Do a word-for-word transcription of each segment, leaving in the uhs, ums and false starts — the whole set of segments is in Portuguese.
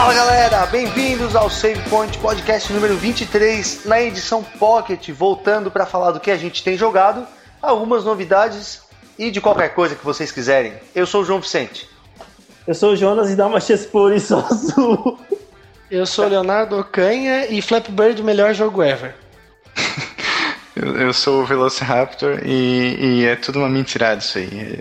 Fala galera, bem-vindos ao Save Point Podcast número vinte e três, na edição Pocket, voltando para falar do que a gente tem jogado, algumas novidades e de qualquer coisa que vocês quiserem. Eu sou o João Vicente. Eu sou o Jonas e dá uma chance por isso azul. Eu sou o Leonardo Ocanha e Flappy Bird, o melhor jogo ever. eu, eu sou o Velociraptor e, e é tudo uma mentirada isso aí.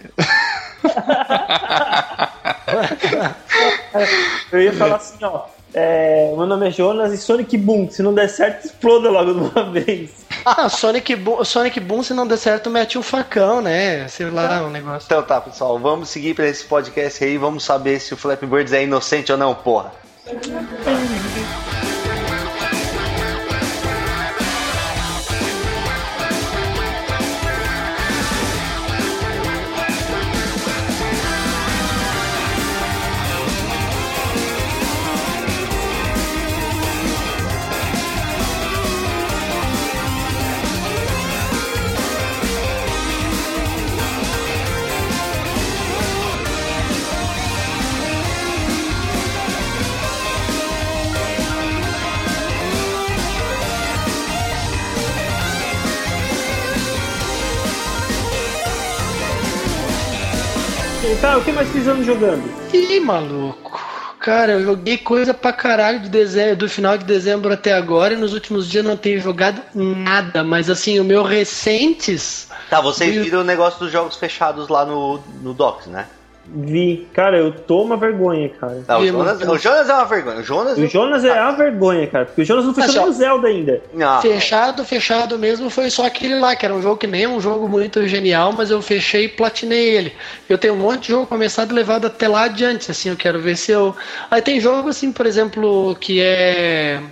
Eu ia falar assim, ó. É, meu nome é Jonas e Sonic Boom. Se não der certo, exploda logo de uma vez. Ah, Sonic Boom, Sonic Boom, se não der certo, mete um facão, né? Sei lá, um negócio. Então tá, pessoal, vamos seguir pra esse podcast aí. Vamos saber se o Flappy Birds é inocente ou não, porra. Tá, o que mais vocês andam jogando? Ih, maluco. Cara, eu joguei coisa pra caralho de dezembro, do final de dezembro até agora, e nos últimos dias não tenho jogado nada, mas assim, o meu recentes... Tá, vocês viram o negócio dos jogos fechados lá no, no Docs, né? Vi. Cara, eu tô uma vergonha, cara. Não, o, Jonas, o Jonas é uma vergonha. O Jonas, o Jonas é a vergonha, cara. Porque o Jonas não fechou nem o Zelda ainda. Não. Fechado, fechado mesmo foi só aquele lá, que era um jogo que nem é um jogo muito genial, mas eu fechei e platinei ele. Eu tenho um monte de jogo começado e levado até lá adiante, assim, eu quero ver se eu... Aí tem jogo, assim, por exemplo, que é...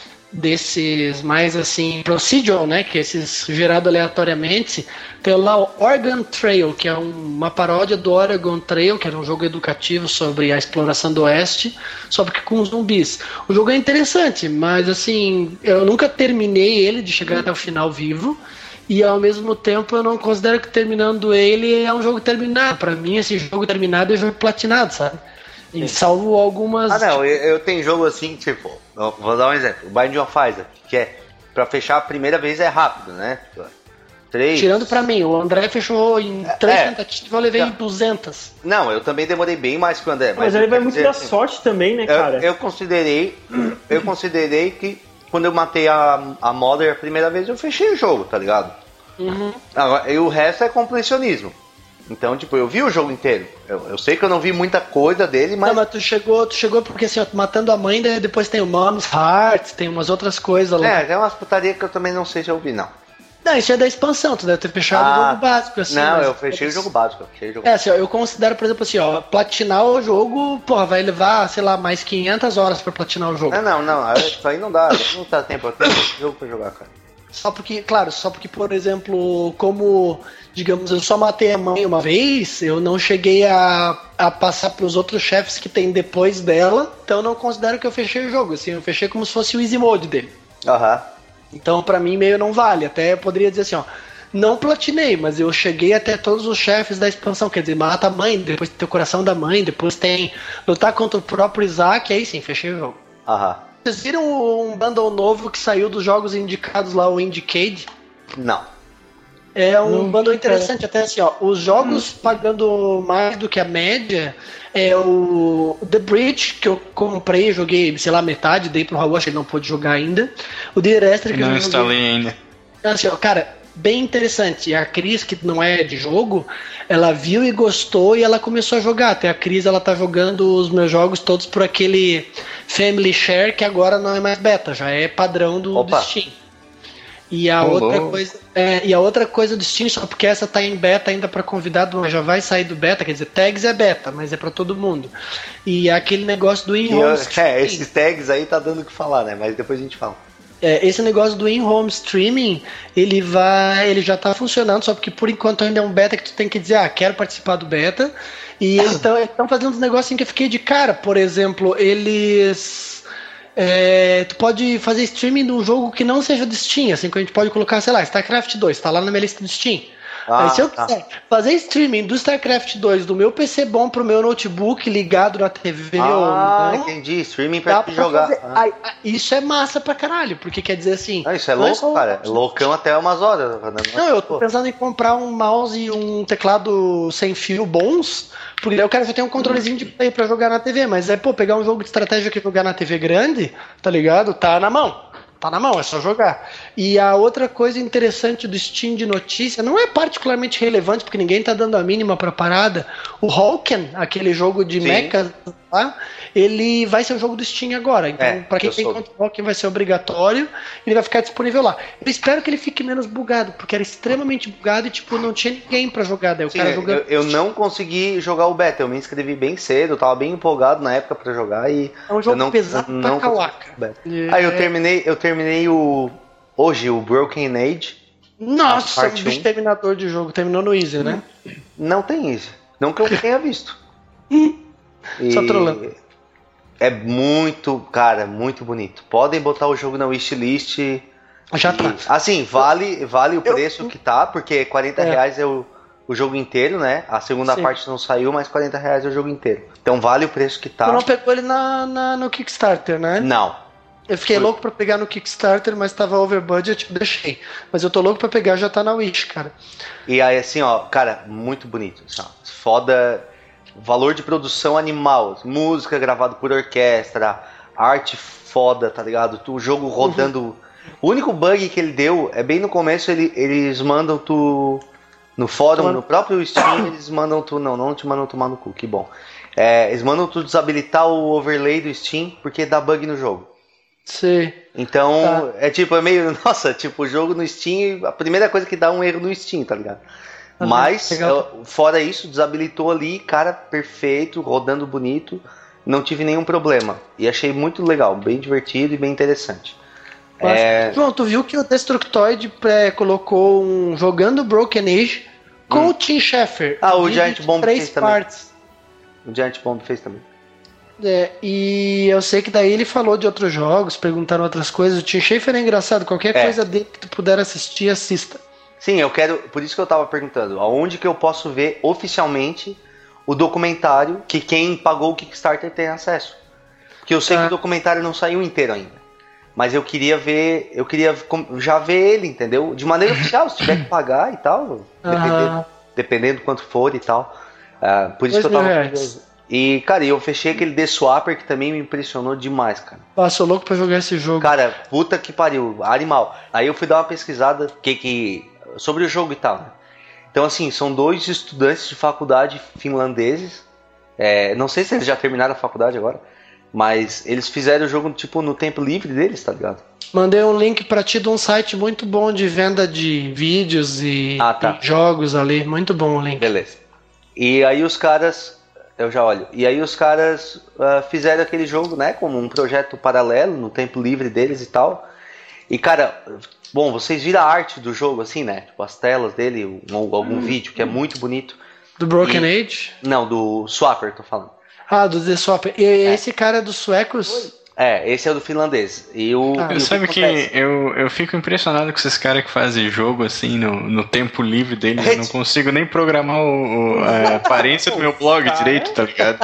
desses mais assim procedural, né, que é esses gerado aleatoriamente. Tem lá o Oregon Trail, que é um, uma paródia do Oregon Trail, que era um jogo educativo sobre a exploração do Oeste, só que com zumbis. O jogo é interessante, mas assim, eu nunca terminei ele de chegar até o final vivo, e ao mesmo tempo eu não considero que terminando ele é um jogo terminado. Para mim, esse jogo terminado é jogo platinado, sabe? E salvo algumas... Ah, não, eu, eu tenho jogo assim, tipo... Vou dar um exemplo. O Binding of Isaac, que é... Pra fechar a primeira vez é rápido, né? Três... Tirando pra mim, o André fechou em três é, tentativas, eu levei não. duzentas. Não, eu também demorei bem mais que o André. Mas, mas ele vai muito da assim, sorte também, né, cara? Eu, eu considerei... Eu considerei que quando eu matei a, a Mother a primeira vez, eu fechei o jogo, tá ligado? Uhum. Agora, e o resto é completionismo. Então, tipo, eu vi o jogo inteiro. Eu, eu sei que eu não vi muita coisa dele, mas... Não, mas tu chegou, tu chegou porque assim, ó, matando a mãe, daí depois tem o Mom's Heart, tem umas outras coisas lá. É, tem umas putarias que eu também não sei se eu vi, não. Não, isso é da expansão, tu deve ter fechado ah, o jogo básico, assim. Não, eu fechei o jogo básico. Eu fechei o jogo é, assim, ó, eu considero, por exemplo, assim, ó, platinar o jogo, porra, vai levar, sei lá, mais quinhentas horas pra platinar o jogo. Não, não, não, isso aí não dá, não dá tempo, eu tenho esse jogo pra jogar, cara. Só porque, claro, só porque, por exemplo, como, digamos, eu só matei a mãe uma vez, eu não cheguei a, a passar pros outros chefes que tem depois dela, então eu não considero que eu fechei o jogo, assim, eu fechei como se fosse o easy mode dele. Aham. Uhum. Então, pra mim, meio não vale, até eu poderia dizer assim, ó, não platinei, mas eu cheguei até todos os chefes da expansão, quer dizer, mata a mãe, depois tem o coração da mãe, depois tem lutar contra o próprio Isaac, aí sim, fechei o jogo. Aham. Uhum. Vocês viram um bundle novo que saiu dos jogos indicados lá, o Indiecade? Não. É um Não, bundle interessante, é. até assim, ó, os jogos hum. pagando mais do que a média é o The Bridge, que eu comprei, joguei, sei lá, metade, dei pro Raul, acho que ele não pôde jogar ainda. O The Erastre que não eu Não instalei joguei. ainda. Assim, ó, cara, bem interessante. E a Cris, que não é de jogo, ela viu e gostou e ela começou a jogar. Até a Cris, ela tá jogando os meus jogos todos por aquele Family Share, que agora não é mais beta, já é padrão do, do Steam. E a, Olô. outra coisa, é, e a outra coisa do Steam, só porque essa tá em beta ainda para convidado, mas já vai sair do beta, quer dizer, tags é beta, mas é para todo mundo. E aquele negócio do in-home streaming. É, esses tags aí tá dando o que falar, né? Mas depois a gente fala. É, esse negócio do in-home streaming, ele vai, ele já tá funcionando, só porque por enquanto ainda é um beta que tu tem que dizer, ah, quero participar do beta. E eles estão fazendo uns negócios em que eu fiquei de cara. Por exemplo, eles... É, tu pode fazer streaming de um jogo que não seja do Steam, assim, que a gente pode colocar, sei lá, StarCraft dois, tá lá na minha lista do Steam. Ah, Aí se eu tá. quiser fazer streaming do StarCraft dois do meu P C bom pro meu notebook ligado na T V Ah, ou não, entendi. Streaming dá pra te pra jogar. fazer. Ah. Aí, ah, isso é massa pra caralho, porque quer dizer assim... Ah, isso é não louco, só- cara. É loucão até umas horas. Não, eu tô pensando em comprar um mouse e um teclado sem fio bons, porque daí eu quero já ter um controlezinho de play pra jogar na T V, mas é, pô, pegar um jogo de estratégia que jogar na T V grande, tá ligado? Tá na mão. Tá na mão, é só jogar. E a outra coisa interessante do Steam de notícia, não é particularmente relevante, porque ninguém tá dando a mínima pra parada, o Hulken, aquele jogo de Sim. mechas lá, ele vai ser um jogo do Steam agora. Então, É, pra quem eu tem soube. conta do Hulken vai ser obrigatório, ele vai ficar disponível lá. Eu espero que ele fique menos bugado, porque era extremamente bugado e, tipo, não tinha ninguém pra jogar. Daí o Sim, cara eu, jogando. eu não consegui jogar o beta. Eu me inscrevi bem cedo, eu tava bem empolgado na época pra jogar e. É um jogo eu não, pesado eu pra não consegui cauaca. o beta. É. Aí eu terminei, eu terminei o. Hoje, o Broken Age. Nossa, parte um bicho um. terminador de jogo. Terminou no Easy, né? Não tem isso. Não que eu tenha visto. Só trolando. É muito, cara, muito bonito. Podem botar o jogo na wishlist. Já e, tá. Assim, vale, vale o Eu- preço que tá, porque quarenta É. reais é o, o jogo inteiro, né? A segunda Sim. parte não saiu, mas quarenta reais é o jogo inteiro. Então vale o preço que tá. Tu não pegou ele na, na- no Kickstarter, né? Não. Eu fiquei Foi. louco pra pegar no Kickstarter, mas tava over budget, eu deixei. Mas eu tô louco pra pegar, já tá na Wish, cara. E aí, assim, ó, cara, muito bonito. Assim, ó, foda. Valor de produção animal. Música gravada por orquestra. Arte foda, tá ligado? Tu- O jogo rodando. O único bug que ele deu é bem no começo, ele- eles mandam tu. No fórum, Tomar- no próprio Steam, eles mandam tu. Não, não te mandam tomar no cu, que bom. É, eles mandam tu desabilitar o overlay do Steam, porque dá bug no jogo. Sei. Então, é tipo, é meio. Nossa, tipo, o jogo no Steam, a primeira coisa que dá um erro no Steam, tá ligado? Ah, Mas, legal. eu- fora isso, desabilitou ali, cara, perfeito, rodando bonito, não tive nenhum problema. E achei muito legal, bem divertido e bem interessante. Mas, É, João, tu viu que o Destructoid é, colocou um jogando Broken Age com Hum. o Tim Schafer. Ah, o Vídeo Giant de Bomb três fez também. partes. o Giant Bomb fez também. É, e eu sei que daí ele falou de outros jogos, perguntaram outras coisas. O Tim Schafer é engraçado, qualquer É. coisa dele que tu puder assistir, assista. Sim, eu quero. Por isso que eu tava perguntando, aonde que eu posso ver oficialmente o documentário que quem pagou o Kickstarter tem acesso? Porque eu sei Ah. que o documentário não saiu inteiro ainda. Mas eu queria ver, eu queria com- já ver ele, entendeu? De maneira oficial, se tiver que pagar e tal, dependendo, Aham. dependendo do quanto for e tal. Ah, por isso Dois que eu mil tava reais. curioso. E, cara, eu fechei aquele The Swapper que também me impressionou demais, cara. Passou louco pra jogar esse jogo. Cara, puta que pariu, animal. Aí eu fui dar uma pesquisada que, que, sobre o jogo e tal, né? Então, assim, são dois estudantes de faculdade finlandeses. É, não sei se eles já terminaram a faculdade agora, mas eles fizeram o jogo, tipo, no tempo livre deles, tá ligado? Mandei um link pra ti de um site muito bom de venda de vídeos e, Ah, tá. e jogos ali. Muito bom o link. Beleza. E aí os caras, eu já olho, e aí os caras ah, fizeram aquele jogo, né, como um projeto paralelo, no tempo livre deles e tal. E, cara, bom, vocês viram a arte do jogo, assim, né? Tipo, as telas dele, ou algum vídeo, que é muito bonito. Do Broken E- Age? Não, do Swapper, tô falando. Ah, do The Swap. E esse cara é dos suecos? É, esse é o do finlandês. E o, Ah, e o Sabe que acontece? eu, eu fico impressionado com esses caras que fazem jogo assim no, no tempo livre deles. Eu não consigo nem programar o, o- a aparência do meu blog direito, tá ligado?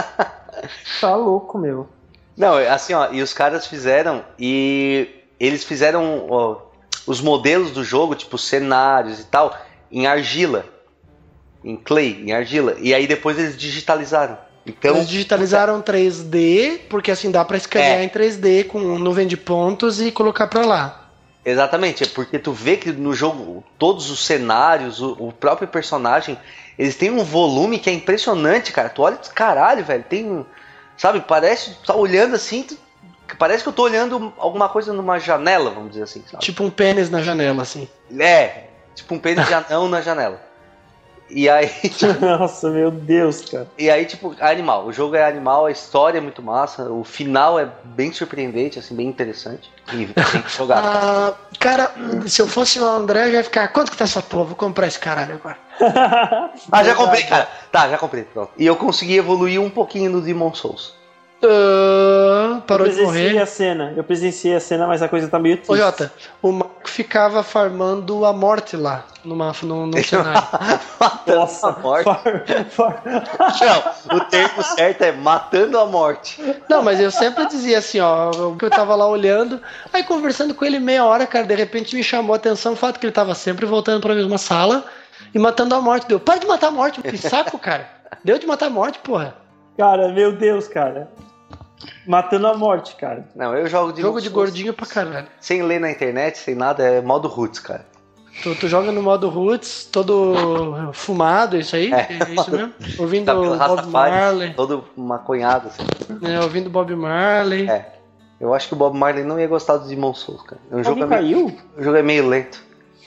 Tá louco, meu. Não, assim, ó, e os caras fizeram, e eles fizeram ó, os modelos do jogo, tipo cenários e tal, em argila. Em clay, em argila. E aí depois eles digitalizaram. Então, Eles digitalizaram três D, porque assim dá pra escanear É. em três D com nuvem de pontos e colocar pra lá. exatamente, é porque tu vê que no jogo todos os cenários, o, o próprio personagem, eles têm um volume que é impressionante, cara. Tu olha, caralho, velho, tem um, sabe, parece, tu tá olhando assim, tu- parece que eu tô olhando alguma coisa numa janela, vamos dizer assim, sabe? Tipo um pênis na janela, assim. É, tipo um pênis de anão na janela. E aí, Nossa, meu Deus, cara. e aí, tipo, animal. O jogo é animal, a história é muito massa, o final é bem surpreendente, assim, bem interessante. E tem que jogar. Ah, cara, se eu fosse o André, eu ia ficar. Quanto que tá essa porra? Vou comprar esse caralho agora. Ah, já comprei, cara. Tá, já comprei, pronto. E eu consegui evoluir um pouquinho no Demon Souls. Uh, parou eu de morrer. presenciei a cena, eu presenciei a cena, mas a coisa tá meio triste. Ô Jota, o Marco ficava farmando a morte lá, numa, num, num cenário. Nossa, a morte. Far, far... Não, o termo certo é matando a morte. Não, mas eu sempre dizia assim, ó, eu tava lá olhando, aí conversando com ele meia hora, cara, de repente me chamou a atenção o fato que ele tava sempre voltando pra mesma sala e matando a morte. Deu, para de matar a morte, que saco, cara. Deu de matar a morte, porra. Cara, meu Deus, cara. Matando a morte, cara. Não, eu jogo de Jogo de gordinho pra caralho. Sem ler na internet, sem nada, é modo roots, cara. Tu, tu joga no modo roots, todo fumado, isso aí? É, é isso mesmo? Ouvindo tá Bob Marley. Todo maconhado, assim. É, ouvindo Bob Marley. É. Eu acho que o Bob Marley não ia gostar do Demon Souls, cara. O jogo, é caiu? Meio, o jogo é meio lento.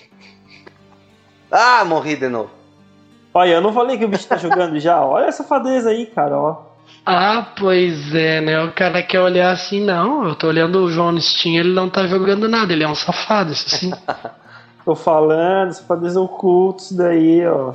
Ah, morri de novo. Olha, eu não falei que o bicho tá jogando já. Olha essa safadeza aí, cara, ó. Ah, pois é, né? O cara quer olhar assim, não. Eu tô olhando o João no Steam, ele não tá jogando nada, ele é um safado, isso sim. Tô falando, safadeza ocultos daí, ó.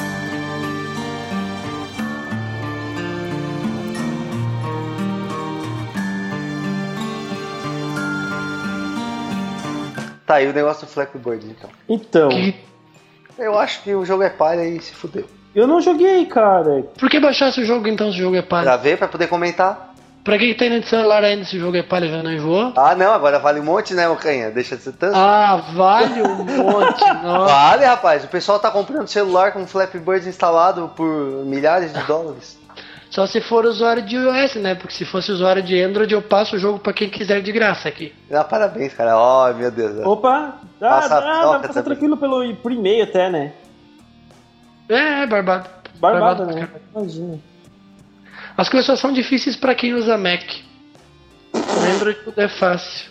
Tá aí o negócio do Flappy Bird, então. Então. Que... Eu acho que o jogo é palha e se fudeu. Eu não joguei, cara. Por que baixar esse jogo então se o jogo é palha? Pra ver, pra poder comentar. Pra que, que tem no celular ainda se o jogo é palha, já não enjoou? Ah, não, agora vale um monte, né, Mocanha? Deixa de ser tanto. Ah, vale um monte, nossa. Vale, rapaz. O pessoal tá comprando celular com Flappy Bird instalado por milhares de dólares. Só se for usuário de iOS, né? Porque se fosse usuário de Android, eu passo o jogo pra quem quiser de graça aqui. Ah, parabéns, cara. Ó, oh, meu Deus. Opa, dá, Passa dá, dá pra passar também. tranquilo pelo, por e-mail até, né? É, é barbado. Barbado, né? Imagina. As coisas só são difíceis pra quem usa Mac. Android tudo é fácil.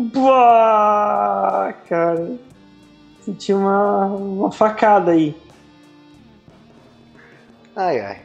Uau, cara. Senti uma, uma facada aí. Ai, ai.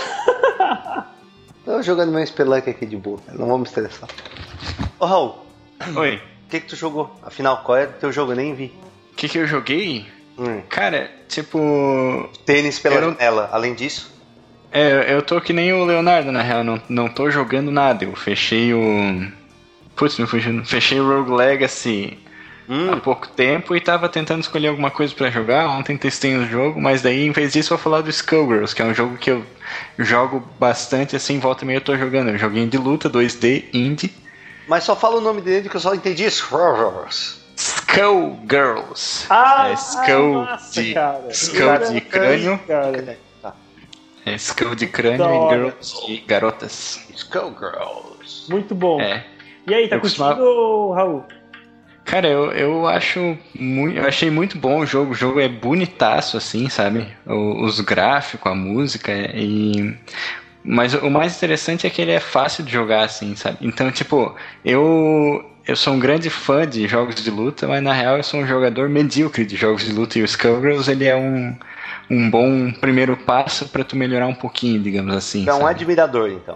Tô jogando meu Spelunk aqui de boa, cara. Não vou me estressar. Ô, Raul. Oi. O que que tu jogou? Afinal, qual é o teu jogo? Eu nem vi. O que que eu joguei? Hum. Cara, tipo... Tênis pela não... janela. Além disso... É, eu tô que nem o Leonardo, na real. Não, não tô jogando nada. Eu fechei o... Putz, me fugiu. Fechei o Rogue Legacy hum. há pouco tempo e tava tentando escolher alguma coisa pra jogar. Ontem testei o jogo, mas daí, em vez disso, eu vou falar do Skullgirls, que é um jogo que eu jogo bastante, assim, volta e meia eu tô jogando. Eu joguei de luta, dois D, indie. Mas só fala o nome dele que eu só entendi. Skullgirls. Skullgirls. Ah, é Skull nossa, de, cara. Skull de crânio. Cara. Tá. É Skull de crânio Da e hora. girls de garotas. Skullgirls. Muito bom. É. E aí, tá Eu curtindo, costumava- Raul? Cara, eu, eu acho muito, eu achei muito bom o jogo. O jogo é bonitaço, assim, sabe? O- os gráficos, a música e... Mas o mais interessante é que ele é fácil de jogar, assim, sabe? Então, tipo, eu... Eu sou um grande fã de jogos de luta, mas na real eu sou um jogador medíocre de jogos de luta. E o Skullgirls, ele é um, um bom primeiro passo pra tu melhorar um pouquinho, digamos assim. É um sabe? admirador, então.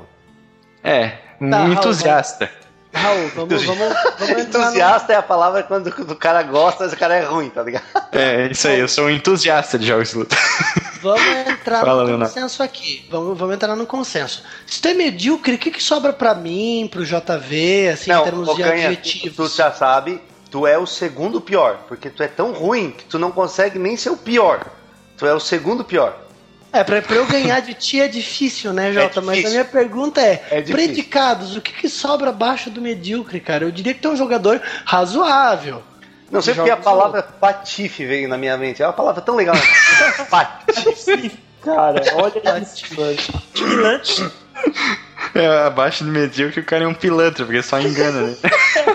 É, um Tá, Raul, entusiasta. Raul, vamos, vamos, vamos entrar Entusiasta é a palavra quando o cara gosta, mas o cara é ruim, tá ligado? É, isso aí, eu sou um entusiasta de jogos de luta. no, vamos entrar Fala, no Leonardo. consenso aqui. Vamos, vamos entrar no consenso. Se tu é medíocre, o que, que sobra pra mim, pro J V, assim, em termos de Bocanha, adjetivos? tu já sabe, tu é o segundo pior, porque tu é tão ruim que tu não consegue nem ser o pior. Tu é o segundo pior. É, pra, pra eu ganhar de ti é difícil, né, Jota? Mas a difícil. minha pergunta é, É difícil. predicados, o que, que sobra abaixo do medíocre, cara? Eu diria que tu é um jogador razoável. Não sei De porque a jogos palavra patife veio na minha mente. É uma palavra tão legal. Patife. Cara, olha isso, mano. Pilante. É, abaixo do medíocre o cara é um pilantra, porque só engana, né?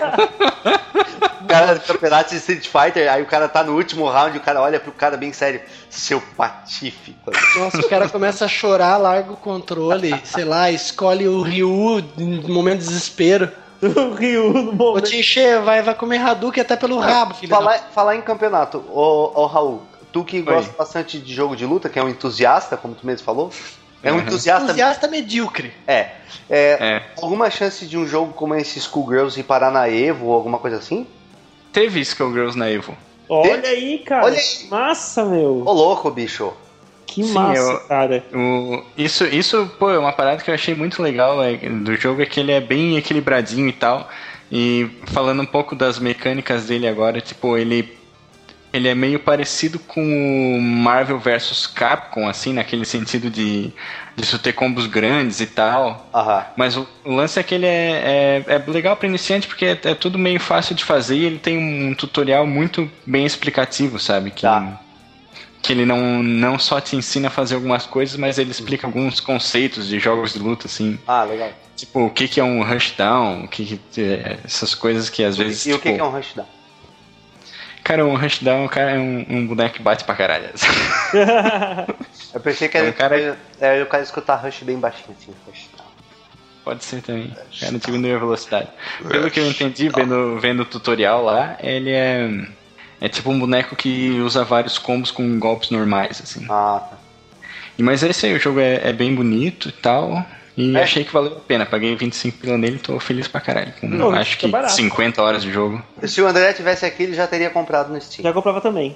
O cara do campeonato de Street Fighter, aí o cara tá no último round e o cara olha pro cara bem sério. Seu patife. Nossa, o cara começa a chorar, larga o controle, sei lá, escolhe o Ryu no momento de desespero. O Ryu no Vou momento. te encher, vai, vai comer Hadouken até pelo rabo, filho. da- Falar, falar em campeonato, ô, ô Raul, tu que Oi. gosta bastante de jogo de luta, que é um entusiasta, como tu mesmo falou, é um Uhum. entusiasta. Entusiasta medíocre. É. é. É. Alguma chance de um jogo como esse Skullgirls ir parar na Evo ou alguma coisa assim? Teve Skullgirls na Evo. Olha aí, cara. Olha aí. Massa, meu. Ô louco, bicho. Que Sim, massa, eu- cara. O, isso, isso, pô, é uma parada que eu achei muito legal é, do jogo, é que ele é bem equilibradinho e tal. E falando um pouco das mecânicas dele agora, tipo, ele, ele é meio parecido com o Marvel versus Capcom, assim, naquele sentido de, de isso ter combos grandes e tal. Aham. Mas o, o lance é que ele é, é, é legal para iniciante porque é, é tudo meio fácil de fazer e ele tem um tutorial muito bem explicativo, sabe? Que, Tá. que ele não, não só te ensina a fazer algumas coisas, mas ele explica alguns conceitos de jogos de luta, assim. Ah, legal. Tipo, o que, que é um rushdown, o que, que é, essas coisas que às vezes. E o tipo, que que é um rushdown? Cara, um rushdown, o cara é um, um boneco que bate pra caralho. Eu pensei que era É um cara- é, o cara escutar rush bem baixinho, assim. Rushdown. Pode ser também. O cara diminui a velocidade. Pelo que eu entendi, vendo, vendo o tutorial lá, ele é. É tipo um boneco que usa vários combos com golpes normais, assim. Ah, tá. E, mas esse aí, o jogo é, é bem bonito e tal. E É. achei que valeu a pena. Paguei vinte e cinco pila nele e tô feliz pra caralho. Com, Não, acho fica que barato. cinquenta horas de jogo. Se o André tivesse aqui, ele já teria comprado no Steam. Já comprava também.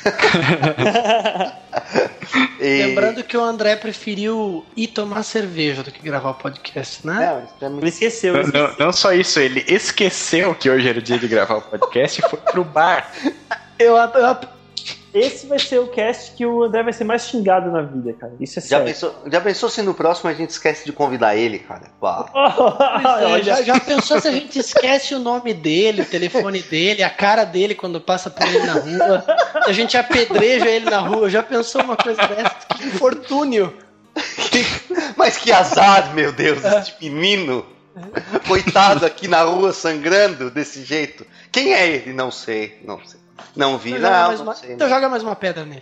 E... Lembrando que o André preferiu ir tomar cerveja do que gravar o podcast, né? Não, isso é muito- Ele esqueceu. Não, ele não, esqueceu. não só isso, ele esqueceu que hoje era o dia de gravar o podcast e foi pro bar. Eu, eu, Esse vai ser o cast que o André vai ser mais xingado na vida, cara. Isso é Já sério. pensou, já pensou se no próximo a gente esquece de convidar ele, cara? Pá. É, já, já pensou se a gente esquece o nome dele, o telefone dele, a cara dele quando passa por ele na rua? A gente apedreja ele na rua. Já pensou uma coisa dessa? Que infortúnio! Mas que azar, meu Deus, esse menino. Coitado aqui na rua sangrando desse jeito. Quem é ele? Não sei, não sei. Não vi, Então joga, não, mais não uma, sei. então joga mais uma pedra nele.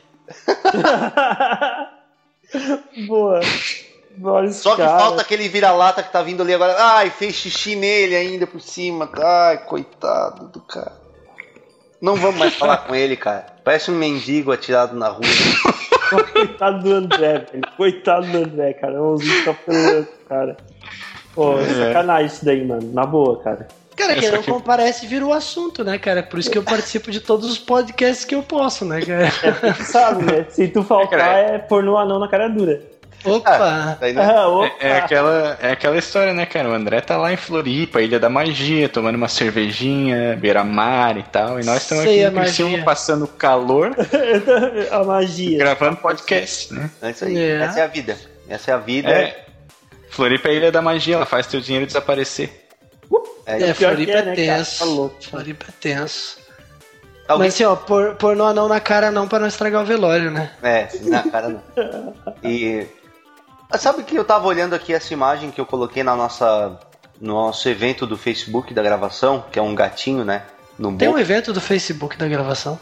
Boa. Olha esse Só que cara. falta aquele vira-lata que tá vindo ali agora. Ai, fez xixi nele ainda por cima. Ai, coitado do cara. Não vamos mais falar com ele, cara. Parece um mendigo atirado na rua. Coitado do André, velho. Coitado do André, cara. O Mãozinho tá pelando, cara. Pô, é sacanagem isso daí, mano. Na boa, cara. Cara, quem Essa não aqui- comparece vira o assunto, né, cara? Por isso que eu participo de todos os podcasts que eu posso, né, cara? Tu sabe, né? Se tu faltar, cara. é pornô anão na cara dura. Opa! Daí, né? Ah, opa. É, é aquela, é aquela história, né, cara? O André tá lá em Floripa, Ilha da Magia, tomando uma cervejinha, beira-mar e tal. E nós estamos aqui Sei a no Criciúma magia. passando calor, A magia. gravando podcast, né? É isso aí. É. Essa é a vida. Essa é a vida. É. Floripa é a Ilha da Magia, ela faz teu dinheiro desaparecer. É, É, pior Floripa que é, é né, cara? tenso. Tá louco. Floripa é tenso. Alguém- Mas assim, ó, por, por no anão na cara não pra não estragar o velório, né? É, na cara não. E ah, sabe que eu tava olhando aqui essa imagem que eu coloquei na nossa no nosso evento do Facebook da gravação, que é um gatinho, né? No Tem um bolso. evento do Facebook da gravação.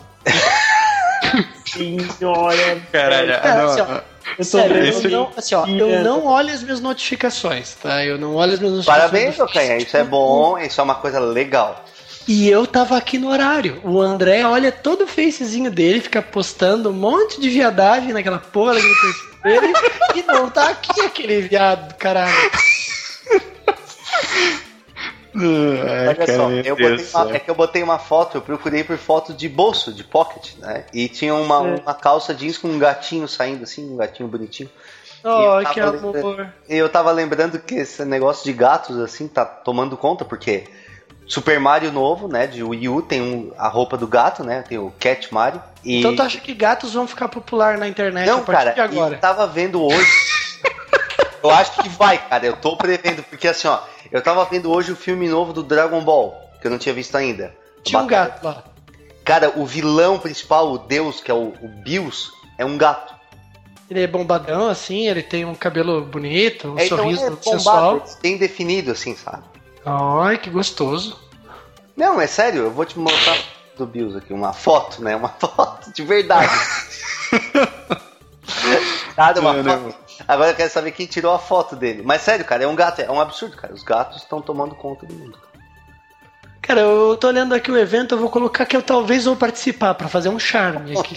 Senhora. Caralho, Cara, ah, não, assim, ó, ah, Eu tô Sério, vendo. esse- eu não, assim, ó, eu não olho as minhas notificações, tá? Eu não olho as minhas notificações. Parabéns, do Ocanha. Isso é bom, isso é uma coisa legal. E eu tava aqui no horário. O André olha todo o facezinho dele, fica postando um monte de viadagem naquela porra daquele perfil dele e não tá aqui aquele viado do caralho. Ai, Olha cara, só, meu eu Deus botei do uma- céu. é que eu botei uma foto, eu procurei por foto de bolso, de pocket, né? E tinha uma, É. uma calça jeans com um gatinho saindo assim, um gatinho bonitinho. Oh, eu que tava amor. E eu tava lembrando que esse negócio de gatos, assim, tá tomando conta, porque Super Mario novo, né, de Wii U, tem um, a roupa do gato, né, tem o Cat Mario. E... Então tu acha que gatos vão ficar popular na internet Não, a partir cara, de agora? eu tava vendo hoje. Eu acho que vai, cara, eu tô prevendo, porque assim, ó, eu tava vendo hoje o filme novo do Dragon Ball, que eu não tinha visto ainda. Tinha um Batalha. gato lá. Cara, o vilão principal, o deus, que é o, o Bills, é um gato. Ele é bombadão, assim, ele tem um cabelo bonito, um É, então sorriso é bombado, sensual. bem definido, assim, sabe? Ai, que gostoso. Não, é sério, eu vou te mostrar do Bills aqui, uma foto, né? Uma foto de verdade. Nada, uma Não, não. foto. Agora eu quero saber quem tirou a foto dele. Mas sério, cara, é um gato, é um absurdo, cara. Os gatos estão tomando conta do mundo. Cara, eu tô olhando aqui o evento, eu vou colocar que eu talvez vou participar pra fazer um charme aqui.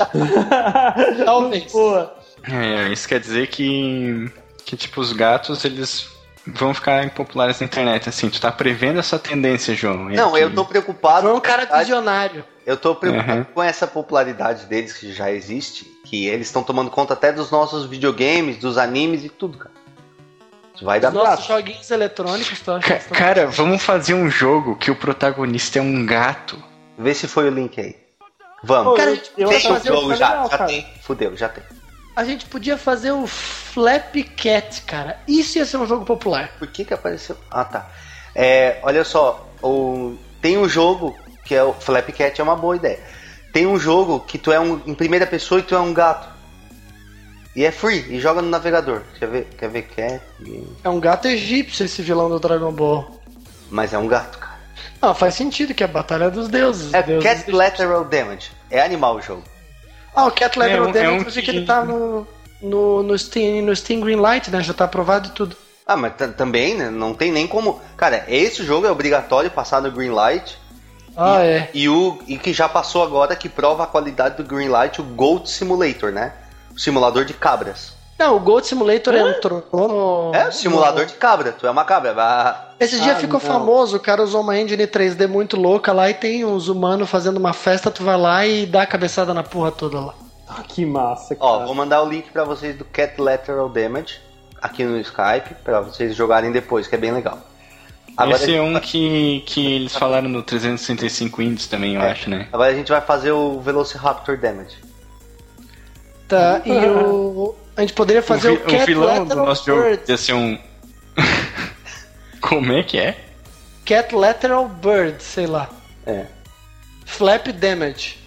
Talvez. Boa. É, isso quer dizer que, que tipo, os gatos, eles vão ficar impopulares na internet, assim. Tu tá prevendo essa tendência, João? Não, que... eu tô preocupado... Foi um cara visionário. Eu tô preocupado Uhum. com essa popularidade deles que já existe, que eles estão tomando conta até dos nossos videogames, dos animes e tudo, cara. Vai dar Os nossos joguinhos eletrônicos, tu acha? Ca- Cara, vamos fazer um jogo que o protagonista é um gato. Vê se foi o link aí. Vamos. Cara, a gente Eu podia Tem o fazer um jogo já, legal, já cara. tem. Fudeu, já tem. A gente podia fazer o Flappy Cat, cara. Isso ia ser um jogo popular. Por que que apareceu? Ah, tá. É, olha só, o... tem um jogo que é o Flappy Cat, é uma boa ideia. Tem um jogo que tu é um em primeira pessoa e tu é um gato. E é free, e joga no navegador. Quer ver? Quer ver Cat? É um gato egípcio esse vilão do Dragon Ball. Mas é um gato, cara. Não, faz sentido que é a batalha dos deuses. É deuses Cat egípcios. Lateral Damage. É animal o jogo. Ah, o Cat Lateral É um- Damage, é um eu achei que que- ele tá no, no, no, Steam, no Steam Greenlight, né? Já tá aprovado e tudo. Ah, mas t- também, né? Não tem nem como... Cara, esse jogo é obrigatório passar no Greenlight. Ah, e, é. E, o, e que já passou agora, que prova a qualidade do Greenlight, o Goat Simulator, né? O simulador de cabras. Não, o Goat Simulator entrou no... É, o simulador no... de cabra. Tu é uma cabra. Ah, Esse dia Ah, ficou não. famoso, o cara usou uma engine três D muito louca lá e tem uns humanos fazendo uma festa, tu vai lá e dá a cabeçada na porra toda lá. Ah, que massa, cara. Ó, vou mandar o link pra vocês do Cat Lateral Damage aqui no Skype, pra vocês jogarem depois, que é bem legal. Agora, Esse é um que, que eles falaram no trezentos e sessenta e cinco Indies também, eu É. acho, né? agora a gente vai fazer o Velociraptor Damage. Tá, e o... A gente poderia fazer o, o, vi- Cat o vilão do Lateral nosso jogo Bird. ia ser um... Como é que é? Cat Lateral Bird, sei lá. É. Flap Damage.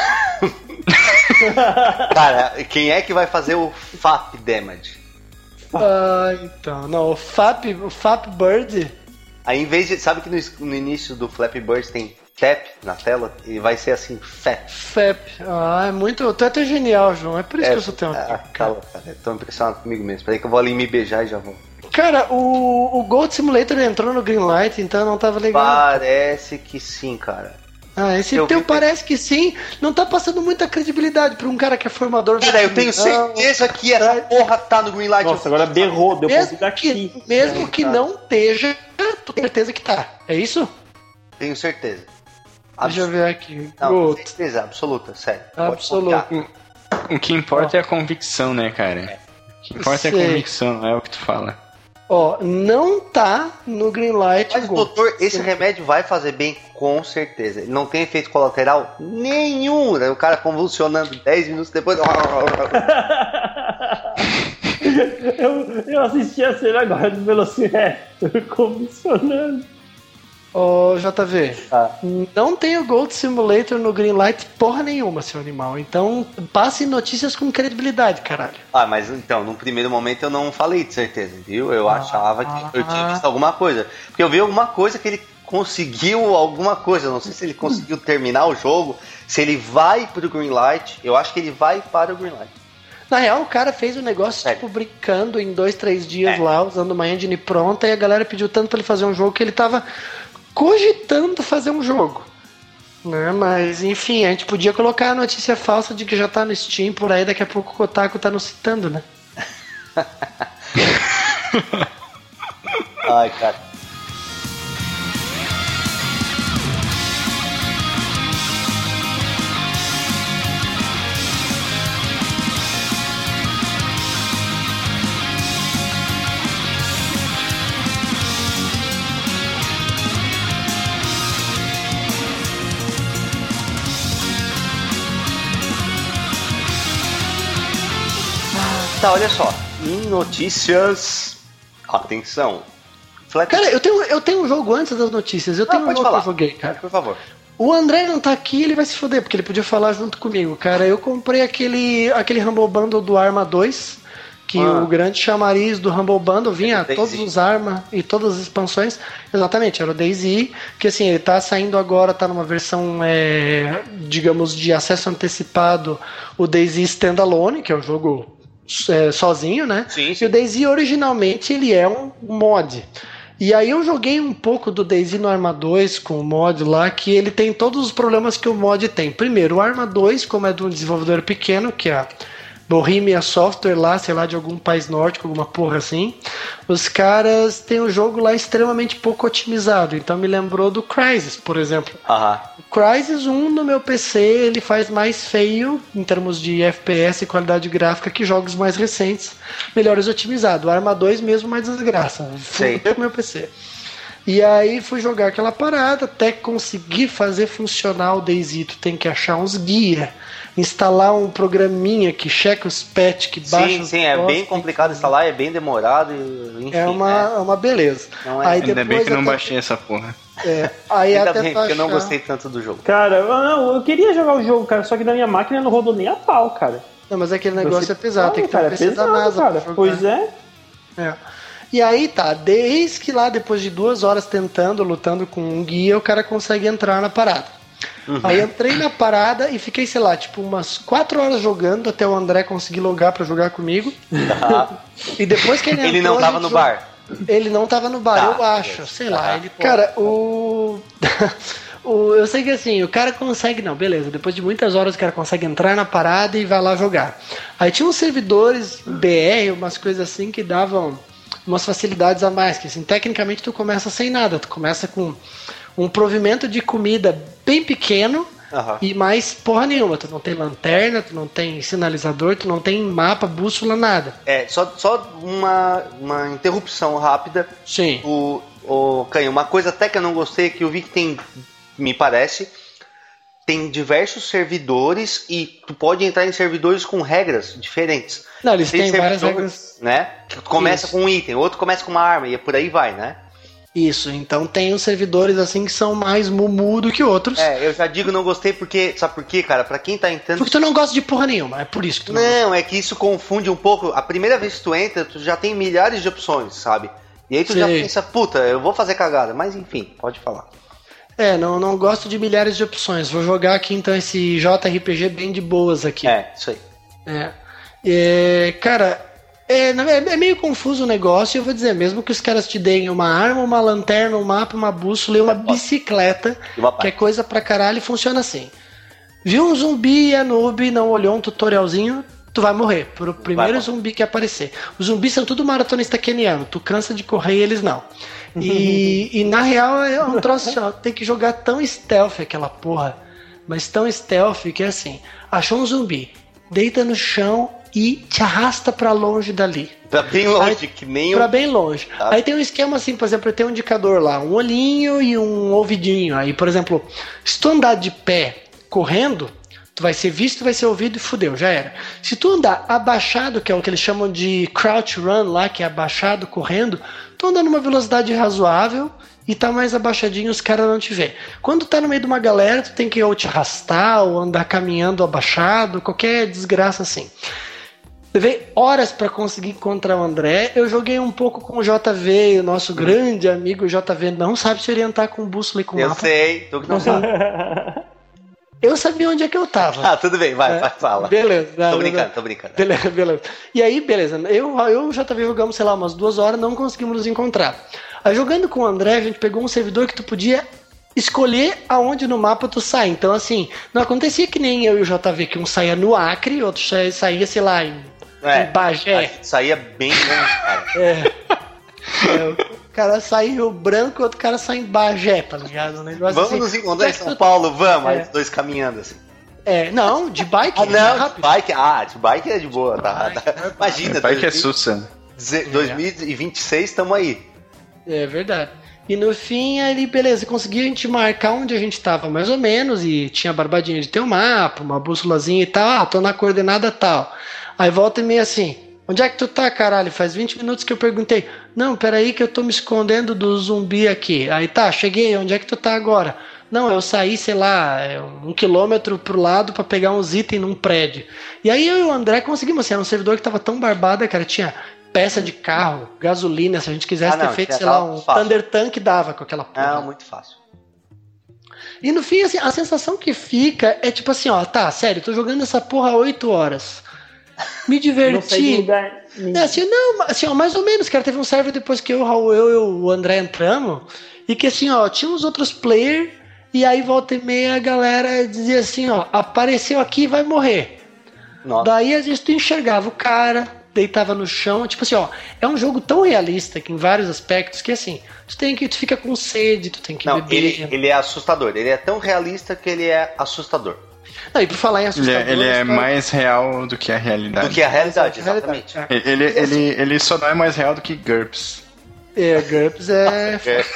Cara, quem é que vai fazer o F A P Damage? Ah, então, não, o Fap, o Fap Bird... Aí em vez de. Sabe que no, no início do Flappy Bird tem tap na tela? E vai ser assim, fap. Fap. Ah, é muito... Tu é até genial, João. É por isso É, que eu sou teu amigo, ah, cara. cala, cara. Eu tô impressionado comigo mesmo. Peraí que eu vou ali me beijar e já vou. Cara, o, o Goat Simulator entrou no Greenlight, então não tava legal. Parece que sim, cara. Ah, esse Eu teu vi- parece que sim. Não tá passando muita credibilidade pra um cara que é formador. Cara, eu tenho certeza que essa porra tá no Greenlight. Nossa, agora berrou, deu pra ouvir Mesmo daqui. que, mesmo que Cara. não esteja, tu tem certeza que tá. É isso? Tenho certeza. Deixa eu ver aqui. Não, Goat. certeza absoluta, sério. Pode Absoluto. confiar. O que importa é a convicção, né, cara? O que importa é a Sei. convicção, não é o que tu fala. Ó, não tá no Greenlight. Mas, Goat. doutor, esse remédio vai fazer bem com certeza. Ele não tem efeito colateral nenhum. Né? O cara convulsionando dez minutos depois. eu, eu assisti a cena agora do Velociraptor convulsionando. Ô, J V, Ah. não tem o Goat Simulator no Greenlight porra nenhuma, seu animal. Então, passe notícias com credibilidade, caralho. Ah, mas então, num primeiro momento eu não falei de certeza, viu? Eu achava que eu tinha visto alguma coisa. Porque eu vi alguma coisa que ele conseguiu alguma coisa. Eu não sei se ele conseguiu terminar o jogo, se ele vai pro Greenlight. Eu acho que ele vai para o Greenlight. Na real, o cara fez o negócio, É. tipo, brincando em dois, três dias É. lá, usando uma engine pronta, e a galera pediu tanto pra ele fazer um jogo que ele tava cogitando fazer um jogo. Né? Mas, enfim, a gente podia colocar a notícia falsa de que já tá no Steam por aí, daqui a pouco o Kotaku tá nos citando, né? Ai, cara. Tá, olha só. Em notícias. Atenção. Flat... Cara, eu tenho, eu tenho um jogo antes das notícias, eu Ah, tenho um pode jogo falar. que eu joguei, cara. Por favor. O André não tá aqui, ele vai se foder, porque ele podia falar junto comigo, cara. Eu comprei aquele, aquele Humble Bundle do Arma dois, que Ah. o grande chamariz do Humble Bundle vinha É do todos DayZ. os armas e todas as expansões. Exatamente, era o DayZ, que assim, ele tá saindo agora, tá numa versão, é, digamos, de acesso antecipado, o DayZ Standalone, que é o jogo é, sozinho, né? Sim, E o DayZ originalmente ele é um mod. E aí eu joguei um pouco do DayZ no Arma dois com o mod lá, que ele tem todos os problemas que o mod tem. Primeiro, o Arma dois, como é de um desenvolvedor pequeno, que é a Bohemia Software lá, sei lá, de algum país nórdico, alguma porra assim, os caras têm um jogo lá extremamente pouco otimizado. Então me lembrou do Crysis, por exemplo. Aham. O Crysis um no meu P C, ele faz mais feio em termos de F P S e qualidade gráfica que jogos mais recentes, melhores otimizados. O Arma dois mesmo, mais desgraça. Fudeu com o meu P C. E aí fui jogar aquela parada, até conseguir fazer funcionar o DayZ, tu tem que achar uns guia, instalar um programinha que checa os patches, que baixa Sim, os sim, é postos, bem complicado instalar, é bem demorado, enfim. É uma, né? é uma beleza. Não é. Aí Ainda depois bem que não até- baixei essa porra. É, aí Ainda até bem, tu porque eu não achar- gostei tanto do jogo. Cara, eu, não, eu queria jogar o jogo, cara, só que na minha máquina não rodou nem a pau, cara. Não, mas aquele negócio Você- é pesado, tem que ter cara, um P C é pesado, da NASA cara. pra jogar. Pois é. É. E aí tá, desde que lá, depois de duas horas tentando, lutando com um guia, o cara consegue entrar na parada. Uhum. Aí entrei na parada e fiquei, sei lá, tipo umas quatro horas jogando até o André conseguir logar pra jogar comigo. Tá. E depois que ele Ele entrou, não a tava gente no jogou- bar. Ele não tava no bar, Tá, eu acho, beleza. sei Tá. lá. Ele, cara, o... o... Eu sei que assim, o cara consegue... Não, beleza, depois de muitas horas o cara consegue entrar na parada e vai lá jogar. Aí tinha uns servidores B R, umas coisas assim que davam umas facilidades a mais, que assim, tecnicamente tu começa sem nada, tu começa com um provimento de comida bem pequeno, Aham. e mais porra nenhuma, tu não tem lanterna, tu não tem sinalizador, tu não tem mapa, bússola, nada. É, só, só uma, uma interrupção rápida. Sim. O, o Canho, uma coisa até que eu não gostei, que eu vi que tem, me parece, tem diversos servidores e tu pode entrar em servidores com regras diferentes. Não, eles Tem têm várias servidor, regras. né? Que começa Isso. com um item, outro começa com uma arma e por aí vai, né? Isso, então tem os servidores assim que são mais mumu do que outros. É, eu já digo não gostei porque, sabe por quê, cara? Pra quem tá entrando... Porque tu não gosta de porra nenhuma, é por isso que tu não, gosta. Não, é que isso confunde um pouco. A primeira vez que tu entra, tu já tem milhares de opções, sabe? E aí tu já Sei. pensa, puta, eu vou fazer cagada. Mas enfim, pode falar. É, não, não gosto de milhares de opções. Vou jogar aqui então esse J R P G bem de boas aqui. É, isso aí. É. É, cara, é, na- é meio confuso o negócio. E eu vou dizer, mesmo que os caras te deem uma arma, uma lanterna, um mapa, uma bússola e uma bicicleta, E uma que é pá. coisa pra caralho, funciona assim. Viu um zumbi e a noob não olhou um tutorialzinho, tu vai morrer. Pro primeiro morrer. zumbi que aparecer. Os zumbis são tudo maratonista keniano. Tu cansa de correr e eles não. E, e na real é um troço assim, ó, tem que jogar tão stealth aquela porra. Mas tão stealth que é assim. Achou um zumbi, deita no chão e te arrasta pra longe dali. Pra bem longe, Aí- que nem Pra o... bem longe. Tá. Aí tem um esquema assim, por exemplo, tem um indicador lá, um olhinho e um ouvidinho. Aí, por exemplo, se tu andar de pé correndo, tu vai ser visto, vai ser ouvido e fudeu, já era. Se tu andar abaixado, que é o que eles chamam de crouch run lá, que é abaixado correndo, tu anda numa velocidade razoável e tá mais abaixadinho, os caras não te vê. Quando tá no meio de uma galera, tu tem que ou te arrastar ou andar caminhando abaixado, qualquer desgraça assim. Levei horas pra conseguir encontrar o André. Eu joguei um pouco com o J V, o nosso grande amigo J V não sabe se orientar com bússola e com Eu mapa. sei, tu que não sabe. Eu sabia onde é que eu tava. Ah, tudo bem, vai, É, vai, fala. Beleza. Tô não, brincando, não. tô brincando. Beleza, beleza. E aí, beleza. Eu, eu e o J V jogamos, sei lá, umas duas horas, não conseguimos nos encontrar. Aí jogando com o André, a gente pegou um servidor que tu podia escolher aonde no mapa tu sai. Então, assim, não acontecia que nem eu e o J V, que um saía no Acre, outro saía, saía sei lá, em, É, em Bagé. a gente saía bem longe, cara. É. É, o cara sai em Rio Branco, outro cara sai em Bagé, tá ligado? Um negócio Vamos assim. nos encontrar em Só que São tu- Paulo, vamos, É. aí os dois caminhando assim. É, não, de bike. Ah, é não, de rápido. bike, ah, de bike é de boa, tá? Bike, tá. é Imagina, Pai que é dois mil sussa. e dois mil e vinte e seis, tamo aí. É verdade. E no fim, ali, beleza, conseguiu a gente marcar onde a gente tava, mais ou menos, e tinha a barbadinha de ter um mapa, uma bússolazinha e tal, ah, tô na coordenada tal. Aí volta e meio assim, onde é que tu tá, caralho? Faz vinte minutos que eu perguntei. Não, peraí que eu tô me escondendo do zumbi aqui. Aí tá, cheguei, onde é que tu tá agora? Não, eu saí, sei lá, um quilômetro pro lado pra pegar uns itens num prédio. E aí eu e o André conseguimos, assim, era um servidor que tava tão barbado, cara, tinha peça de carro, gasolina, se a gente quisesse Ah, não, ter feito, tinha sei lá, tava um fácil. Thunder Tank dava com aquela porra. Não, muito fácil. E no fim, assim, a sensação que fica é tipo assim, ó, tá, sério, tô jogando essa porra há oito horas. Me Não sai de diverti. lugar nenhum. É, assim, não, assim, ó, mais ou menos, cara, teve um server depois que eu, o Raul, eu e o André entramos, e que assim, ó, tinha uns outros players, e aí volta e meia a galera dizia assim, ó, apareceu aqui e vai morrer. Nossa. Daí às vezes tu enxergava o cara, deitava no chão, tipo assim, ó, é um jogo tão realista que em vários aspectos que assim, tu tem que tu fica com sede, tu tem que Não, beber. ele, ele é assustador, ele é tão realista que ele é assustador. Não, e por falar em assustador, ele é, ele é mais real do que a realidade. Do que a realidade, exatamente. É. Ele, ele, ele, ele só não é mais real do que GURPS. É, GURPS é...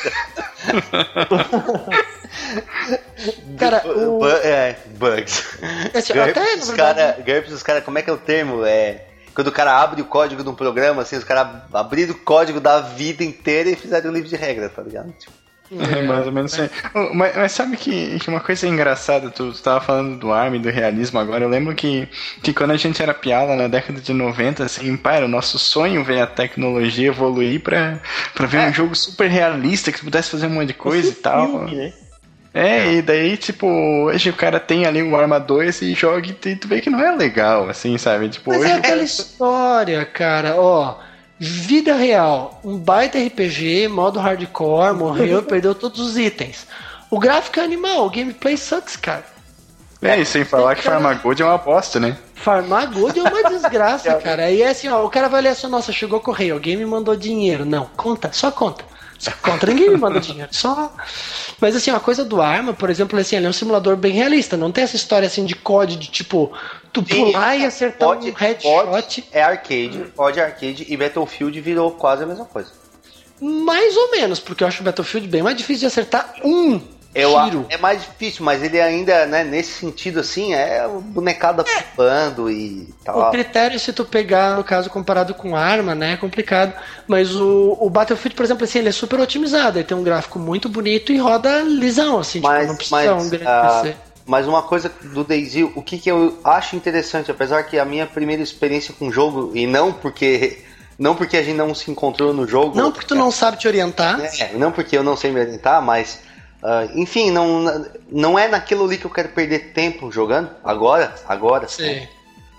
Cara, o... Bu- é, bugs. Assim, GURPS, até, na os verdade- cara, GURPS, os caras, como é que é o termo? É, quando o cara abre o código de um programa, assim, os caras abriram o código da vida inteira e fizeram um livro de regra, tá ligado? Tipo, É, mais ou menos assim. Oh, Mas, mas sabe que, que uma coisa engraçada, tu, tu tava falando do Arm e do realismo agora, eu lembro que, que quando a gente era piala na década de noventa, assim, pá, era o nosso sonho ver a tecnologia evoluir pra, pra ver É. um jogo super realista, que tu pudesse fazer um monte de coisa e tal. Filme, né? É, e daí, tipo, hoje o cara tem ali o Arma dois e joga e tu tu vê que não é legal, assim, sabe? Tipo, Mas hoje... é aquela história, cara, ó. Vida real, um baita R P G, modo hardcore, morreu, perdeu todos os itens. O gráfico é animal, o gameplay sucks, cara. É, e sem falar que Farmagold é uma aposta, né? Farmar Gold é uma desgraça, cara. Aí é assim, ó, o cara vai olhar assim, nossa, chegou correio, alguém me mandou dinheiro. Não, conta, só conta. Só conta, ninguém me manda dinheiro, só... Mas assim, a coisa do Arma, por exemplo, assim, ele é um simulador bem realista, não tem essa história assim de código, de tipo, tu pular e acertar Pode- um headshot. é arcade, pode arcade e Battlefield virou quase a mesma coisa. Mais ou menos, porque eu acho o Battlefield bem mais difícil de acertar um Eu, tiro. é mais difícil, mas ele ainda, né, nesse sentido assim, é bonecada pulando e O tal. critério, se tu pegar, no caso, comparado com arma, né, é complicado. Mas o, o Battlefield, por exemplo, assim, ele é super otimizado. Ele tem um gráfico muito bonito e roda lisão, assim, Mas, tipo, não precisa mas, um grande ah, P C. mas uma coisa do DayZ, o que, que eu acho interessante, apesar que a minha primeira experiência com o jogo, e não porque não porque a gente não se encontrou no jogo... Não porque tu não sabe te orientar. É, não porque eu não sei me orientar, mas... ah, enfim, não, não é naquilo ali que eu quero perder tempo jogando, agora, agora. Sim.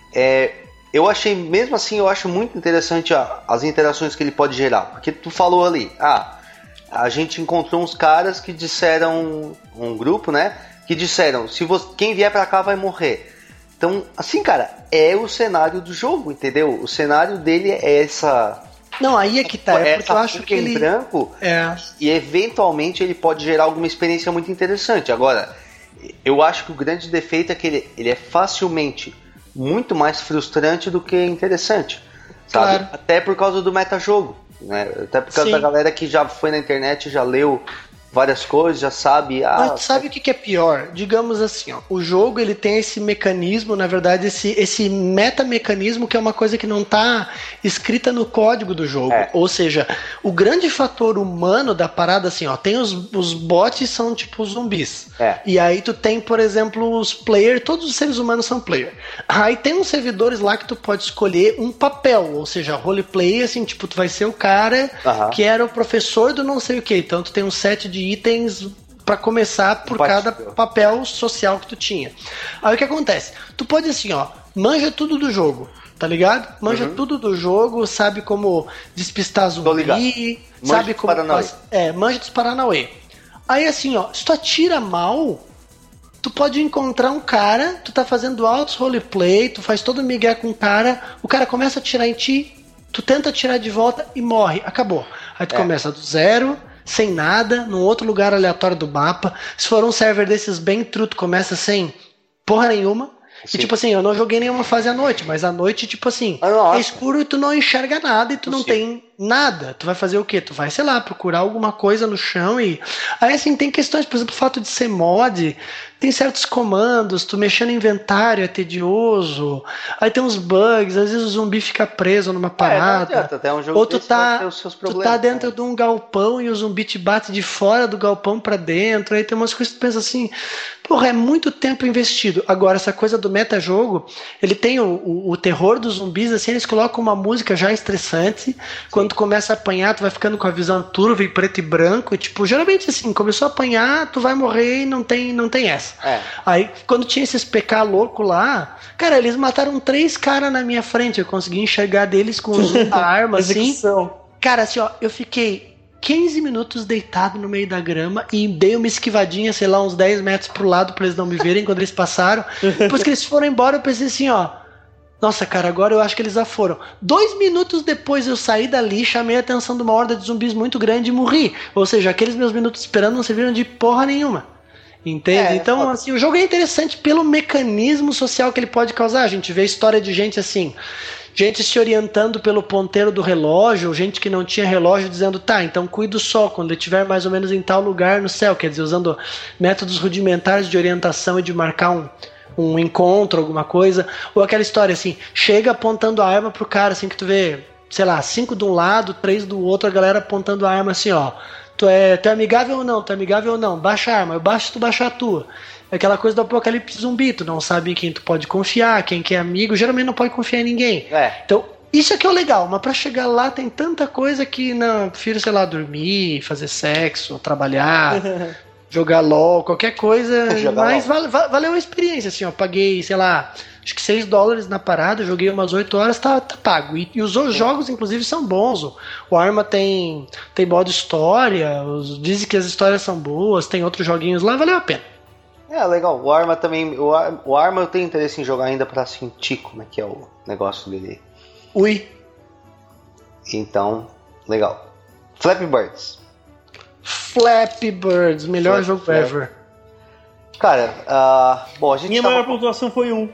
É, eu achei, mesmo assim, eu acho muito interessante a- as interações que ele pode gerar. Porque tu falou ali, ah, a gente encontrou uns caras que disseram, um grupo, né? Que disseram, se você, quem vier pra cá vai morrer. Então, assim, cara, é o cenário do jogo, entendeu? O cenário dele é essa... Não, aí é que tá. É porque eu acho que em ele... branco É. e eventualmente ele pode gerar alguma experiência muito interessante. Agora, eu acho que o grande defeito é que ele, ele é facilmente muito mais frustrante do que interessante, sabe? Claro. Até por causa do metajogo, né? Até por causa Sim. da galera que já foi na internet, já leu várias coisas, já sabe... Ah, Mas tu sabe o que que é pior? Digamos assim, ó, o jogo ele tem esse mecanismo, na verdade, esse, esse meta-mecanismo que é uma coisa que não está escrita no código do jogo. É. Ou seja, o grande fator humano da parada, assim, ó, tem os, os bots são tipo zumbis. É. E aí tu tem, por exemplo, os players, todos os seres humanos são player. Aí tem uns servidores lá que tu pode escolher um papel, ou seja, roleplay, assim, tipo, tu vai ser o cara Aham. que era o professor do não sei o que. Então tu tem um set de itens pra começar por Pode cada ser. papel social que tu tinha. Aí o que acontece? Tu pode assim, ó, manja tudo do jogo, tá ligado? Manja Uhum. tudo do jogo, sabe como despistar Tô ligado. zumbi, Manja sabe dos como Paranauê. faz- é, manja dos Paranauê. Aí assim, ó, se tu atira mal, tu pode encontrar um cara, tu tá fazendo altos roleplay, tu faz todo migué com o cara, o cara começa a atirar em ti, tu tenta atirar de volta e morre, acabou. Aí tu É. começa do zero, sem nada, num outro lugar aleatório do mapa. Se for um server desses bem true, tu começa sem porra nenhuma. Sim. E tipo assim, eu não joguei nenhuma fase à noite, mas à noite, tipo assim, Ah, não, é acho- escuro e tu não enxerga nada e tu não Possível. tem nada. Tu vai fazer o quê? Tu vai, sei lá, procurar alguma coisa no chão e... Aí assim, tem questões, por exemplo, o fato de ser mod, tem certos comandos, tu mexer no inventário é tedioso, aí tem uns bugs, às vezes o zumbi fica preso numa É, não parada. adianta, até um jogo Ou tu desse vai tá, ter os seus tu problemas. tá dentro né? de um galpão e o zumbi te bate de fora do galpão pra dentro. Aí tem umas coisas que tu pensa assim, porra, é muito tempo investido. Agora, essa coisa do metajogo, ele tem o, o, o terror dos zumbis, assim, eles colocam uma música já estressante. Quando tu começa a apanhar, tu vai ficando com a visão turva e preto e branco. E, tipo, geralmente assim, começou a apanhar, tu vai morrer e não tem, não tem essa. É. Aí, quando tinha esses P K louco lá, cara, eles mataram três caras na minha frente. Eu consegui enxergar deles com o zoom da arma, assim. Execução. Cara, assim, ó, eu fiquei quinze minutos deitado no meio da grama e dei uma esquivadinha, sei lá, uns dez metros pro lado pra eles não me verem quando eles passaram. Depois que eles foram embora, eu pensei assim, ó, Nossa, cara, agora eu acho que eles já foram. Dois minutos depois eu saí dali, chamei a atenção de uma horda de zumbis muito grande e morri. Ou seja, aqueles meus minutos esperando não serviram de porra nenhuma. Entende? É, então, foda. Assim, o jogo é interessante pelo mecanismo social que ele pode causar. A gente vê a história de gente assim, gente se orientando pelo ponteiro do relógio, gente que não tinha relógio dizendo, tá, então cuida do sol, quando ele estiver mais ou menos em tal lugar no céu, quer dizer, usando métodos rudimentares de orientação e de marcar um, um encontro, alguma coisa, ou aquela história assim, chega apontando a arma pro cara, assim, que tu vê, sei lá, cinco de um lado, três do outro, a galera apontando a arma assim, ó, tu é, tu é amigável ou não, tu é amigável ou não, baixa a arma, eu baixo tu baixar a tua. Aquela coisa do apocalipse zumbi, tu não sabe em quem tu pode confiar, quem que é amigo, geralmente não pode confiar em ninguém. É. Então, isso é que é o legal, mas pra chegar lá tem tanta coisa que, não, eu prefiro, sei lá, dormir, fazer sexo, trabalhar, jogar LOL, qualquer coisa, jogar mas vale, valeu a experiência, assim, ó, paguei, sei lá, acho que seis dólares na parada, joguei umas oito horas, tá, tá pago. E, e os Sim. jogos, inclusive, são bons. O, o Arma tem, tem modo história, os, dizem que as histórias são boas, tem outros joguinhos lá, valeu a pena. É, legal. O Arma também. O, Ar, o Arma eu tenho interesse em jogar ainda pra sentir como é que é o negócio dele. Ui. Então, legal. Flappy Birds. Flappy Birds, melhor Flappy jogo Flappy. ever. Cara, uh, bom, a gente. Minha tava... maior pontuação foi um.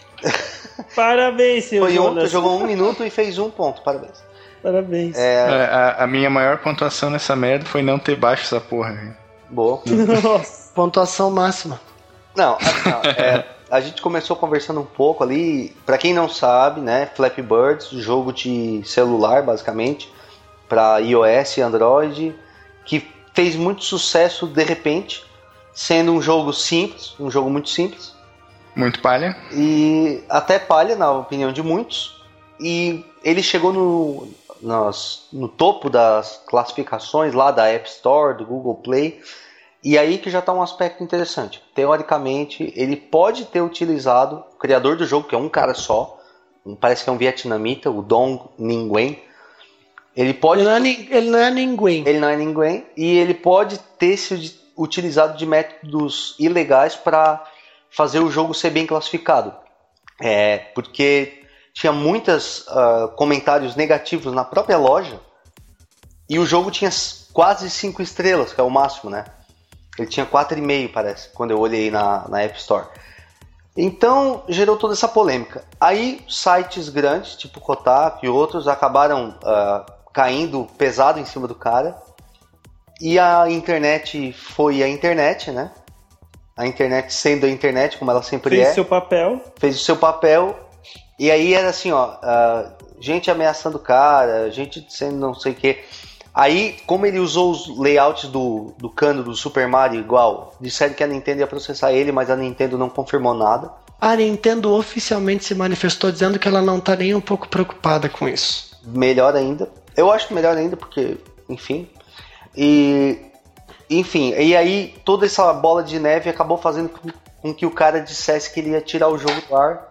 Parabéns, senhor. Foi um, tu jogou um minuto e fez um ponto, parabéns. Parabéns. É... A, a minha maior pontuação nessa merda foi não ter baixo essa porra, velho. Boa. Nossa. Pontuação máxima. Não, não é, a gente começou conversando um pouco ali. Pra quem não sabe, né, Flappy Birds, jogo de celular, basicamente, pra iOS e Android, que fez muito sucesso de repente, sendo um jogo simples, um jogo muito simples. Muito palha. E até palha, na opinião de muitos. E ele chegou no, nos, no topo das classificações lá da App Store, do Google Play. E aí que já está um aspecto interessante. Teoricamente, ele pode ter utilizado o criador do jogo, que é um cara só, parece que é um vietnamita, o Dong Nguyen. Ele pode. Ele não é, ele não é ninguém. Ele não é ninguém. E ele pode ter se utilizado de métodos ilegais para fazer o jogo ser bem classificado. É, porque tinha muitos uh, comentários negativos na própria loja. E o jogo tinha quase cinco estrelas, que é o máximo, né? Ele tinha quatro vírgula cinco, parece, quando eu olhei na, na App Store. Então, gerou toda essa polêmica. Aí, sites grandes, tipo Kotaku e outros, acabaram uh, caindo pesado em cima do cara. E a internet foi a internet, né? A internet sendo a internet, como ela sempre fez é. Fez o seu papel. Fez o seu papel. E aí era assim, ó, uh, gente ameaçando o cara, gente dizendo não sei o quê. Aí, como ele usou os layouts do, do cano do Super Mario igual, disseram que a Nintendo ia processar ele, mas a Nintendo não confirmou nada. A Nintendo oficialmente se manifestou dizendo que ela não tá nem um pouco preocupada com isso. Melhor ainda. Eu acho que melhor ainda porque, enfim. E, enfim, e aí toda essa bola de neve acabou fazendo com que o cara dissesse que ele ia tirar o jogo do ar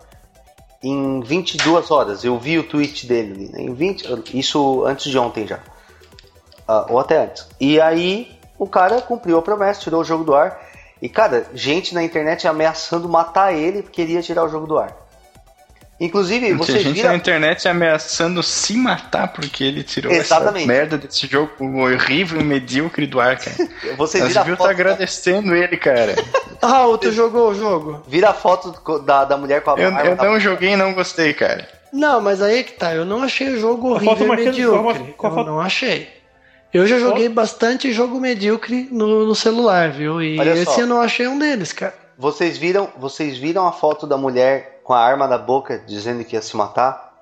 em vinte e duas horas. Eu vi o tweet dele, em vinte, isso antes de ontem já. Uh, ou até antes. E aí o cara cumpriu a promessa, tirou o jogo do ar. E cara, gente na internet ameaçando matar ele porque ele ia tirar o jogo do ar. Inclusive, Tem vocês gente viram... na internet ameaçando se matar porque ele tirou Exatamente. essa merda desse jogo horrível e medíocre do ar, cara. Vocês viram a foto... tá agradecendo ele, cara. Ah, tu jogou o jogo? Vira a foto da, da mulher com a Eu, eu não joguei e não gostei, cara. Não, mas aí é que tá. Eu não achei o jogo horrível e medíocre. Eu foto... não achei. Eu já joguei bastante jogo medíocre no, no celular, viu? E Olha esse só. Eu não achei um deles, cara. Vocês viram, vocês viram a foto da mulher com a arma na boca dizendo que ia se matar?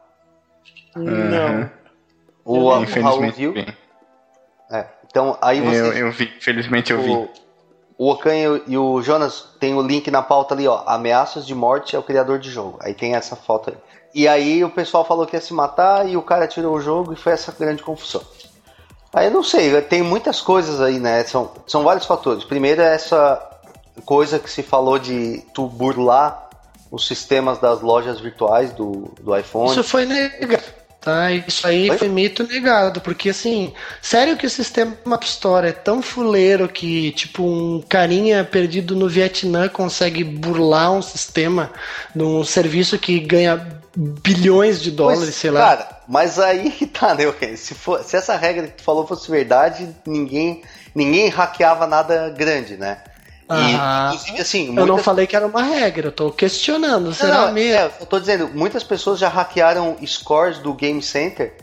Não. O, o Raul viu? É, então, aí vocês... Eu, eu vi, infelizmente eu o, vi. O Okan e o Jonas tem o link na pauta ali, ó. Ameaças de morte ao criador de jogo. Aí tem essa foto aí. E aí o pessoal falou que ia se matar e o cara tirou o jogo e foi essa grande confusão. Aí eu não sei, tem muitas coisas aí, né? São, são vários fatores. Primeiro é essa coisa que se falou de tu burlar os sistemas das lojas virtuais do, do iPhone. Isso foi negado, tá? Isso aí foi? foi mito negado, porque assim, sério que o sistema App Store é tão fuleiro que, tipo, um carinha perdido no Vietnã consegue burlar um sistema de um serviço que ganha bilhões de dólares, pois, sei lá. Cara, mas aí que tá, né, okay? se, for, se essa regra que tu falou fosse verdade, ninguém, ninguém hackeava nada grande, né? E, ah, inclusive, assim, eu muitas... não falei que era uma regra, eu tô questionando, será não, mesmo? É, eu tô dizendo, muitas pessoas já hackearam scores do Game Center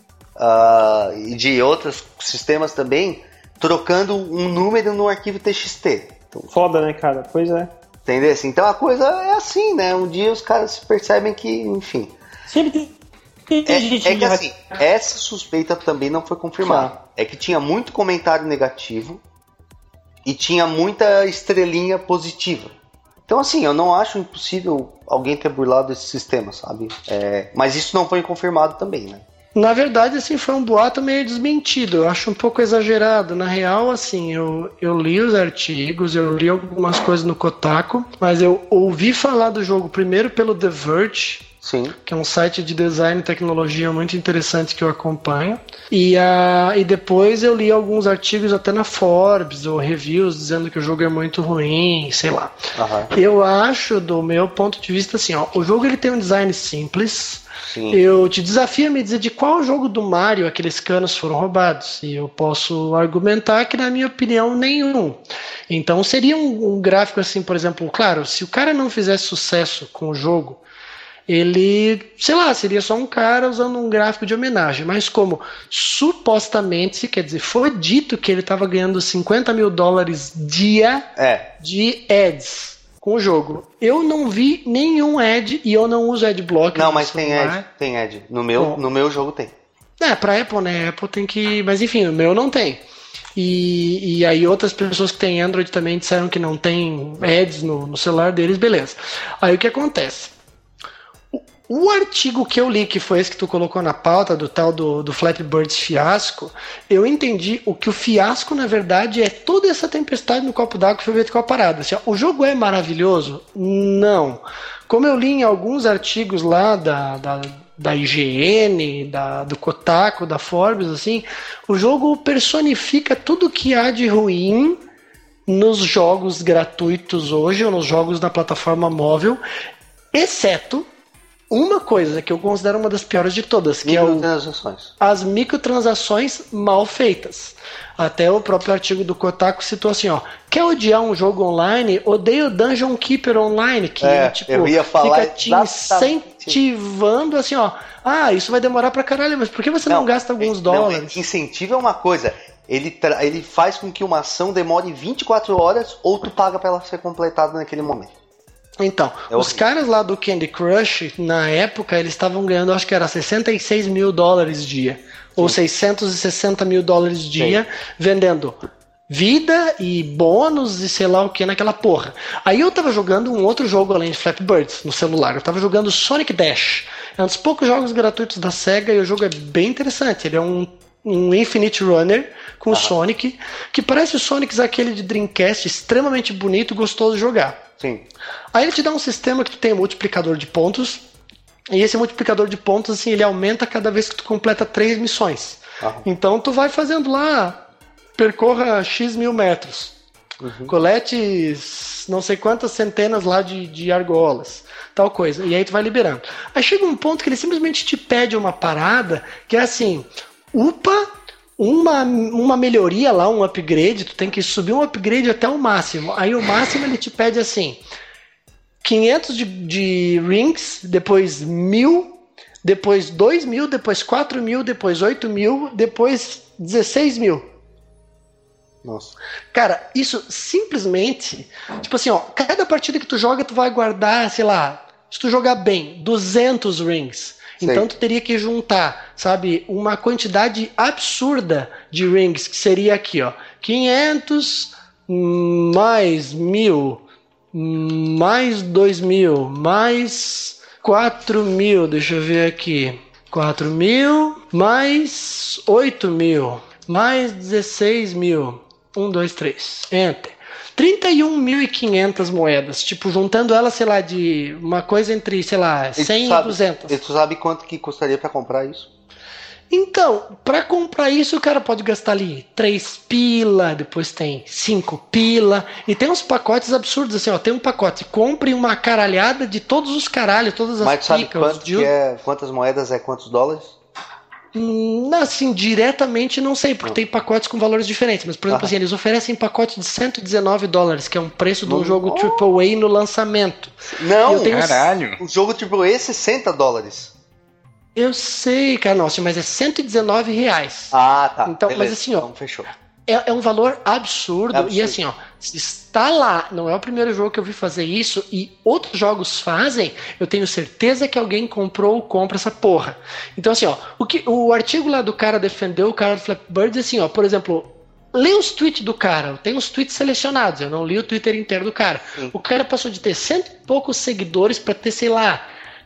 uh, e de outros sistemas também, trocando um número no arquivo T X T. Então, foda, né, cara? Pois é. Entendeu? Então a coisa é assim, né? Um dia os caras se percebem que, enfim... Sempre tem, tem é, gente... É que assim, essa suspeita também não foi confirmada. É que tinha muito comentário negativo e tinha muita estrelinha positiva. Então, assim, eu não acho impossível alguém ter burlado esse sistema, sabe? É, mas isso não foi confirmado também, né? Na verdade, assim, foi um boato meio desmentido. Eu acho um pouco exagerado. Na real, assim, eu, eu li os artigos, eu li algumas coisas no Kotaku, mas eu ouvi falar do jogo primeiro pelo The Verge, Sim. que é um site de design e tecnologia muito interessante que eu acompanho. E, uh, e depois eu li alguns artigos até na Forbes, ou reviews, dizendo que o jogo é muito ruim, sei lá. Uhum. Eu acho, do meu ponto de vista, assim, ó, o jogo ele tem um design simples. Sim. Eu te desafio a me dizer de qual jogo do Mario aqueles canos foram roubados. E eu posso argumentar que, na minha opinião, nenhum. Então seria um, um gráfico assim, por exemplo, claro, se o cara não fizesse sucesso com o jogo, ele, sei lá, seria só um cara usando um gráfico de homenagem. Mas como supostamente, quer dizer, foi dito que ele estava ganhando cinquenta mil dólares dia é. de ads com o jogo. Eu não vi nenhum ad e eu não uso adblock. Não, mas tem ad, tem ad. No meu, no meu jogo tem. É, pra Apple, né? Apple tem que... Mas enfim, o meu não tem. E, e aí outras pessoas que têm Android também disseram que não tem ads no, no celular deles, beleza. Aí o que acontece? O artigo que eu li, que foi esse que tu colocou na pauta, do tal do, do Flappy Birds fiasco, eu entendi o que o fiasco, na verdade, é toda essa tempestade no copo d'água que foi feito com a parada. Assim, ó, o jogo é maravilhoso? Não. Como eu li em alguns artigos lá da, da, da I G N, da, do Kotaku, da Forbes, assim, o jogo personifica tudo que há de ruim nos jogos gratuitos hoje, ou nos jogos da plataforma móvel, exceto uma coisa que eu considero uma das piores de todas, que é o, as microtransações mal feitas. Até o próprio artigo do Kotaku citou assim, ó, quer odiar um jogo online? Odeia o Dungeon Keeper Online, que é, tipo, eu ia falar fica te incentivando assim, ó, ah, isso vai demorar pra caralho, mas por que você não, não gasta alguns não, dólares? Incentivo é uma coisa, ele, tra- ele faz com que uma ação demore vinte e quatro horas ou tu paga pra ela ser completada naquele momento. Então, é os caras lá do Candy Crush, na época, eles estavam ganhando, acho que era sessenta e seis mil dólares dia. Sim. Ou seiscentos e sessenta mil dólares dia, sim, vendendo vida e bônus e sei lá o que naquela porra. Aí eu tava jogando um outro jogo além de Flappy Birds no celular. Eu tava jogando Sonic Dash. É um dos poucos jogos gratuitos da SEGA e o jogo é bem interessante. Ele é um um Infinite Runner com o ah. Sonic, que parece o Sonic aquele de Dreamcast, extremamente bonito e gostoso de jogar. Sim. Aí ele te dá um sistema que tu tem um multiplicador de pontos, e esse multiplicador de pontos, assim, ele aumenta cada vez que tu completa três missões. Ah. Então tu vai fazendo lá, percorra X mil metros, uhum. colete não sei quantas centenas lá de, de argolas, tal coisa, e aí tu vai liberando. Aí chega um ponto que ele simplesmente te pede uma parada, que é assim, upa uma, uma melhoria lá, um upgrade, tu tem que subir um upgrade até o máximo. Aí o máximo ele te pede assim, quinhentos de, de rings, depois mil, depois dois mil, depois quatro mil, depois oito mil, depois dezesseis mil. Nossa. Cara, isso simplesmente, tipo assim, ó, cada partida que tu joga, tu vai guardar, sei lá, se tu jogar bem, duzentos rings. Sei. Então tu teria que juntar, sabe, uma quantidade absurda de rings, que seria aqui, ó, quinhentos mais mil, mais dois mil, mais quatro mil, deixa eu ver aqui, quatro mil, mais oito mil, mais dezesseis mil, um, dois, três, enter. trinta e um mil e quinhentas moedas, tipo, juntando elas, sei lá, de uma coisa entre, sei lá, cem e, sabe, e duzentas. E tu sabe quanto que custaria pra comprar isso? Então, para comprar isso, o cara pode gastar ali três pila, depois tem cinco pila, e tem uns pacotes absurdos, assim, ó, tem um pacote, compre uma caralhada de todos os caralhos, todas as Mas tu sabe picas. quanto que é, quantas moedas é quantos dólares? Hum, assim, diretamente não sei, porque tem pacotes com valores diferentes, mas, por exemplo, Ah. assim, eles oferecem pacote de cento e dezenove dólares, que é um preço de um Não. jogo triplo A no lançamento. Não, Eu tenho- Caralho. o jogo triplo A é sessenta dólares. Eu sei, cara, nossa, mas é cento e dezenove reais. Ah, tá. Então, mas beleza. assim, ó, Então fechou. É, é um valor absurdo, É absurdo. e assim, ó, se está lá, não é o primeiro jogo que eu vi fazer isso, e outros jogos fazem, eu tenho certeza que alguém comprou ou compra essa porra. Então assim, ó, o, que, o artigo lá do cara defendeu o cara do Flappy Bird, assim, ó, por exemplo, lê os tweets do cara, tem uns tweets selecionados, eu não li o Twitter inteiro do cara. Sim. O cara passou de ter cento e poucos seguidores pra ter, sei lá,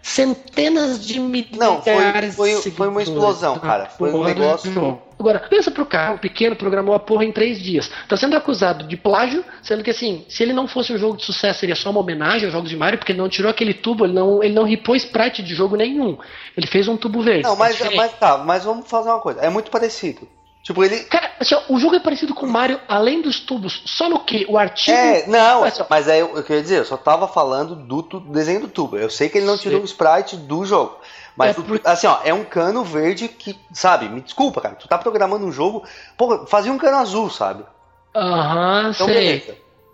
centenas de milhares Não, foi- de foi- seguidores. foi uma explosão, cara. Foi um Porra do negócio- jogo. Agora, pensa pro cara, o pequeno programou a porra em três dias. Tá sendo acusado de plágio, sendo que assim, se ele não fosse um jogo de sucesso, seria só uma homenagem aos jogos de Mario, porque ele não tirou aquele tubo, ele não, ele não ripou sprite de jogo nenhum. Ele fez um tubo verde. Não, mas, É diferente. mas tá, mas vamos fazer uma coisa. É muito parecido. Tipo, ele. Cara, assim, ó, o jogo é parecido com o Mario, além dos tubos. Só no que? O artigo. É, não, Olha só. mas é o que eu ia dizer, eu só tava falando do, tu- do desenho do tubo. Eu sei que ele não tirou Sim. o sprite do jogo. Mas, É o- por- assim, ó, é um cano verde que, sabe, me desculpa, cara, tu tá programando um jogo, porra, fazia um cano azul, sabe? Aham, Então, sei. beleza.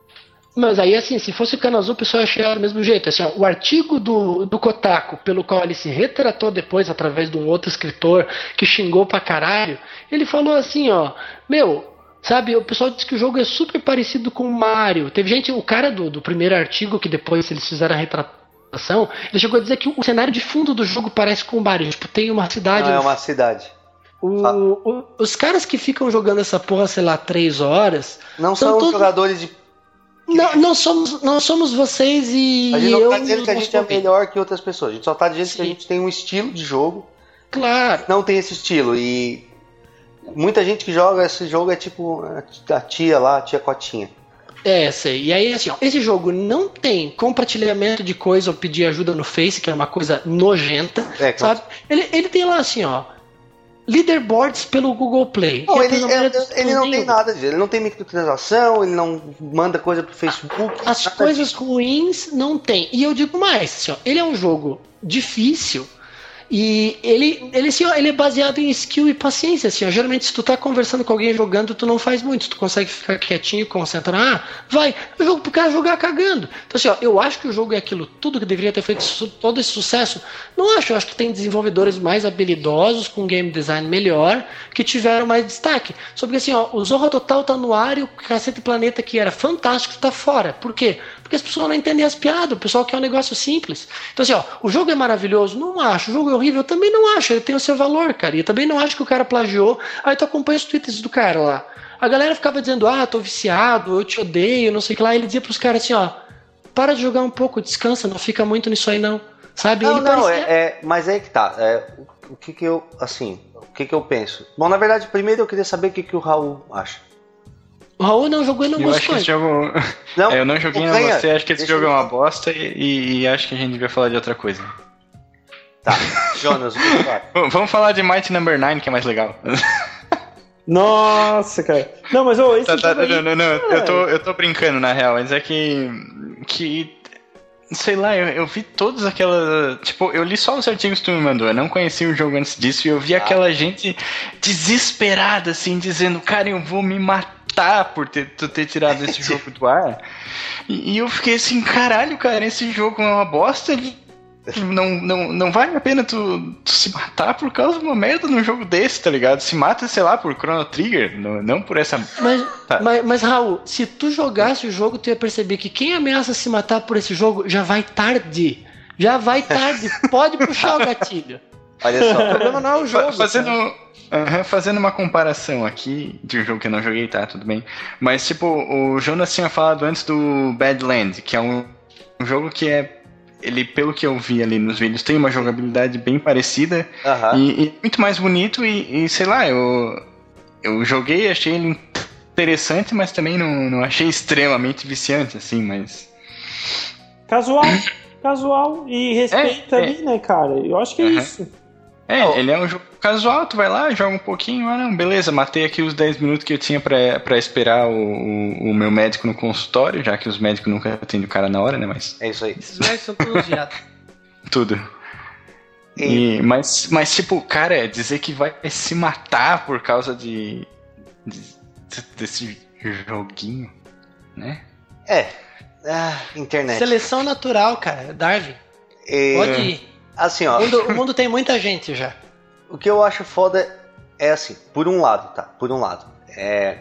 Mas aí, assim, se fosse o cano azul, o pessoal ia chegar do mesmo jeito. Assim, ó, o artigo do, do Kotaku, pelo qual ele se retratou depois, através de um outro escritor que xingou pra caralho, ele falou assim, ó, meu, sabe, o pessoal disse que o jogo é super parecido com o Mario. Teve gente, o cara do, do primeiro artigo, que depois eles fizeram a retratação, ele chegou a dizer que o cenário de fundo do jogo parece com o Mario. Tipo, tem uma cidade... Não é no uma cidade. O- o- os caras que ficam jogando essa porra, sei lá, três horas... Não São são os todos- jogadores de. Não, não, somos, não somos vocês e A gente não eu... tá dizendo que a e os gente é ouvintes. melhor que outras pessoas. A gente só tá dizendo que a Sim. gente tem um estilo de jogo. Claro. Não tem esse estilo. E muita gente que joga esse jogo é tipo a tia lá, a tia Cotinha. É, sei. E aí, assim, ó, esse jogo não tem compartilhamento de coisa ou pedir ajuda no Face, que é uma coisa nojenta, É, claro. sabe? Ele, ele tem lá, assim, ó, leaderboards pelo Google Play. Não, que é ele, pelo menos ele- ele não tem nenhum. nada disso. Ele não tem microtransação, ele não manda coisa pro Facebook. As nada coisas disso. ruins não tem. E eu digo mais, assim, ó, ele é um jogo difícil e ele, ele, assim, ó, ele é baseado em skill e paciência. Assim, ó. Geralmente, se tu tá conversando com alguém jogando, tu não faz muito. Tu consegue ficar quietinho, concentrar. Ah, vai. É um jogo pro cara jogar cagando. Então, assim, ó, eu acho que o jogo é aquilo tudo que deveria ter feito su- todo esse sucesso. Não acho. Eu acho que tem desenvolvedores mais habilidosos, com game design melhor, que tiveram mais destaque. Só porque, assim, ó, o Zorra Total tá no ar e o Cacete Planeta, que era fantástico, tá fora. Por quê? Porque as pessoas não entendem as piadas, o pessoal quer um negócio simples. Então, assim, ó, o jogo é maravilhoso? Não acho. O jogo é horrível? Também não acho. Ele tem o seu valor, cara. E eu também não acho que o cara plagiou. Aí tu acompanha os tweets do cara lá. A galera ficava dizendo, ah, tô viciado, eu te odeio, não sei o que lá. Ele dizia pros caras assim, ó, para de jogar um pouco, descansa, não fica muito nisso aí não. Sabe? Não, Ele não, parecia- é, é- mas é que tá. É, o, o que que eu, assim, o que que eu penso? Bom, na verdade, primeiro eu queria saber o que que o Raul acha. O Raul não jogou e não Eu acho que gostou. esse jogo. Não, É, eu não joguei não na ganha. você, acho que esse Deixa jogo é eu- uma bosta e, e- e acho que a gente devia falar de outra coisa. Tá, Jonas, vai. V- Vamos falar de Might Number nine, que é mais legal. Nossa, cara. Não, mas ô, esse Tá, tá, jogo aí- não, não, não, é. eu tô, eu tô brincando na real, mas é que. que sei lá, eu, eu vi todas aquelas. Tipo, eu li só os artigos que tu me mandou, eu não conhecia o jogo antes disso e eu vi Ah. aquela gente desesperada, assim, dizendo, cara, eu vou me matar por ter, tu ter tirado esse jogo do ar. E, e eu fiquei assim, caralho, cara, esse jogo é uma bosta. Ele Não, não, não vale a pena tu, tu se matar por causa de uma merda num jogo desse, tá ligado? Se mata, sei lá, por Chrono Trigger, não, não por essa. Mas, Tá. mas, mas, Raul, se tu jogasse o jogo, tu ia perceber que quem ameaça se matar por esse jogo já vai tarde. Já vai tarde. Pode puxar o gatilho. Olha O só. problema não é o jogo. Fa- Fazendo, cara. aham, fazendo uma comparação aqui de um jogo que eu não joguei, tá? Tudo bem. Mas, tipo, o Jonas tinha falado antes do Badland, que é um, um jogo que é. Ele, pelo que eu vi ali nos vídeos, tem uma jogabilidade bem parecida Aham. e, e muito mais bonito. E, e, sei lá, eu, eu joguei, achei ele interessante, mas também não, não achei extremamente viciante, assim. Mas. Casual, casual e respeito É, é. ali, né, cara? Eu acho que é Uhum. isso. É, oh. ele é um jogo casual, tu vai lá, joga um pouquinho, ah não, beleza, matei aqui os dez minutos que eu tinha pra, pra esperar o, o, o meu médico no consultório, já que os médicos nunca atendem o cara na hora, né, mas... É isso aí. Esses médicos são todos viados. Tudo. E, mas, mas, tipo, cara, dizer que vai se matar por causa de, de desse joguinho, né? É, ah, internet. Seleção natural, cara, Darwin. E... Pode ir. Assim, ó. O mundo, o mundo tem muita gente já. O que eu acho foda é assim, por um lado, tá? Por um lado. É...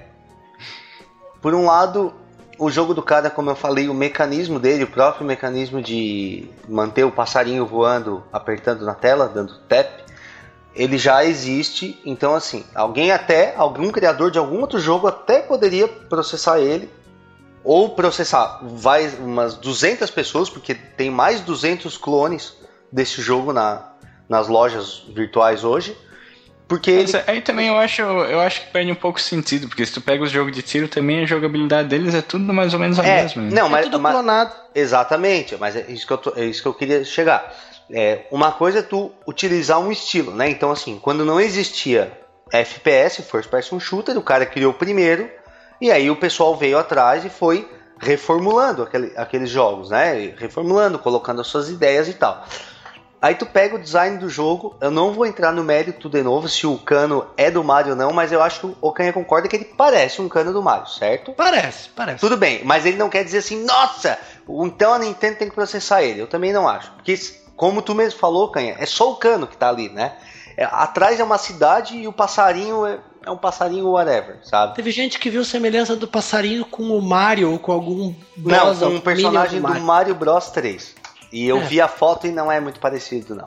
Por um lado, o jogo do cara, como eu falei, o mecanismo dele, o próprio mecanismo de manter o passarinho voando, apertando na tela, dando tap, ele já existe. Então, assim, alguém até, algum criador de algum outro jogo até poderia processar ele. Ou processar vai, umas duzentas pessoas, porque tem mais de duzentos clones desse jogo na, nas lojas virtuais hoje, porque ele... aí também eu acho, eu acho que perde um pouco sentido, porque se tu pega os jogos de tiro também, a jogabilidade deles é tudo mais ou menos a é, mesma. Não, é mas, tudo mas, clonado. Exatamente, mas é isso que eu, tô, é isso que eu queria chegar. É, uma coisa é tu utilizar um estilo, né? Então, assim, quando não existia F P S, First Person Shooter, o cara criou o primeiro, e aí o pessoal veio atrás e foi reformulando aquele, aqueles jogos, né? Reformulando, colocando as suas ideias e tal. Aí tu pega o design do jogo, eu não vou entrar no mérito de novo se o cano é do Mario ou não, mas eu acho que o Ocanha concorda que ele parece um cano do Mario, certo? Parece, parece. Tudo bem, mas ele não quer dizer assim, nossa, então a Nintendo tem que processar ele. Eu também não acho, porque como tu mesmo falou, Canha, é só o cano que tá ali, né? É, atrás é uma cidade e o passarinho é, é um passarinho whatever, sabe? Teve gente que viu semelhança do passarinho com o Mario ou com algum boss. Não, com um personagem do Mario. do Mario Bros três. E eu é. vi a foto e não é muito parecido, não.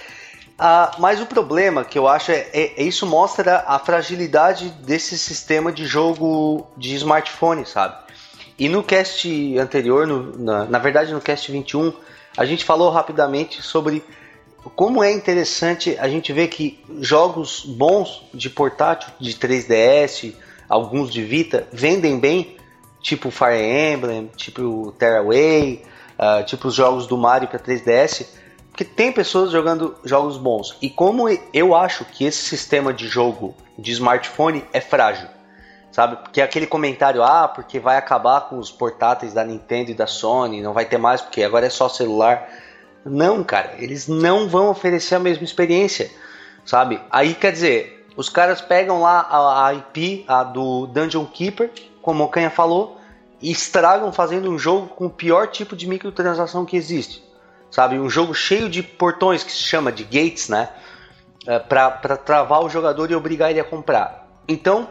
Ah, mas o problema que eu acho é, é, é isso mostra a fragilidade desse sistema de jogo de smartphone, sabe? E no cast anterior, no, na, na verdade no cast vinte e um, a gente falou rapidamente sobre como é interessante a gente ver que jogos bons de portátil, de três D S, alguns de Vita, vendem bem, tipo Fire Emblem, tipo Terraway, uh, tipo os jogos do Mario para três D S, porque tem pessoas jogando jogos bons. E como eu acho que esse sistema de jogo de smartphone é frágil, sabe? Porque aquele comentário, ah, porque vai acabar com os portáteis da Nintendo e da Sony, não vai ter mais porque agora é só celular. Não, cara, eles não vão oferecer a mesma experiência, sabe? Aí, quer dizer, os caras pegam lá a, a I P a do Dungeon Keeper, como o Canha falou, e estragam fazendo um jogo com o pior tipo de microtransação que existe, sabe? Um jogo cheio de portões, que se chama de gates, né? É, pra, pra travar o jogador e obrigar ele a comprar. Então,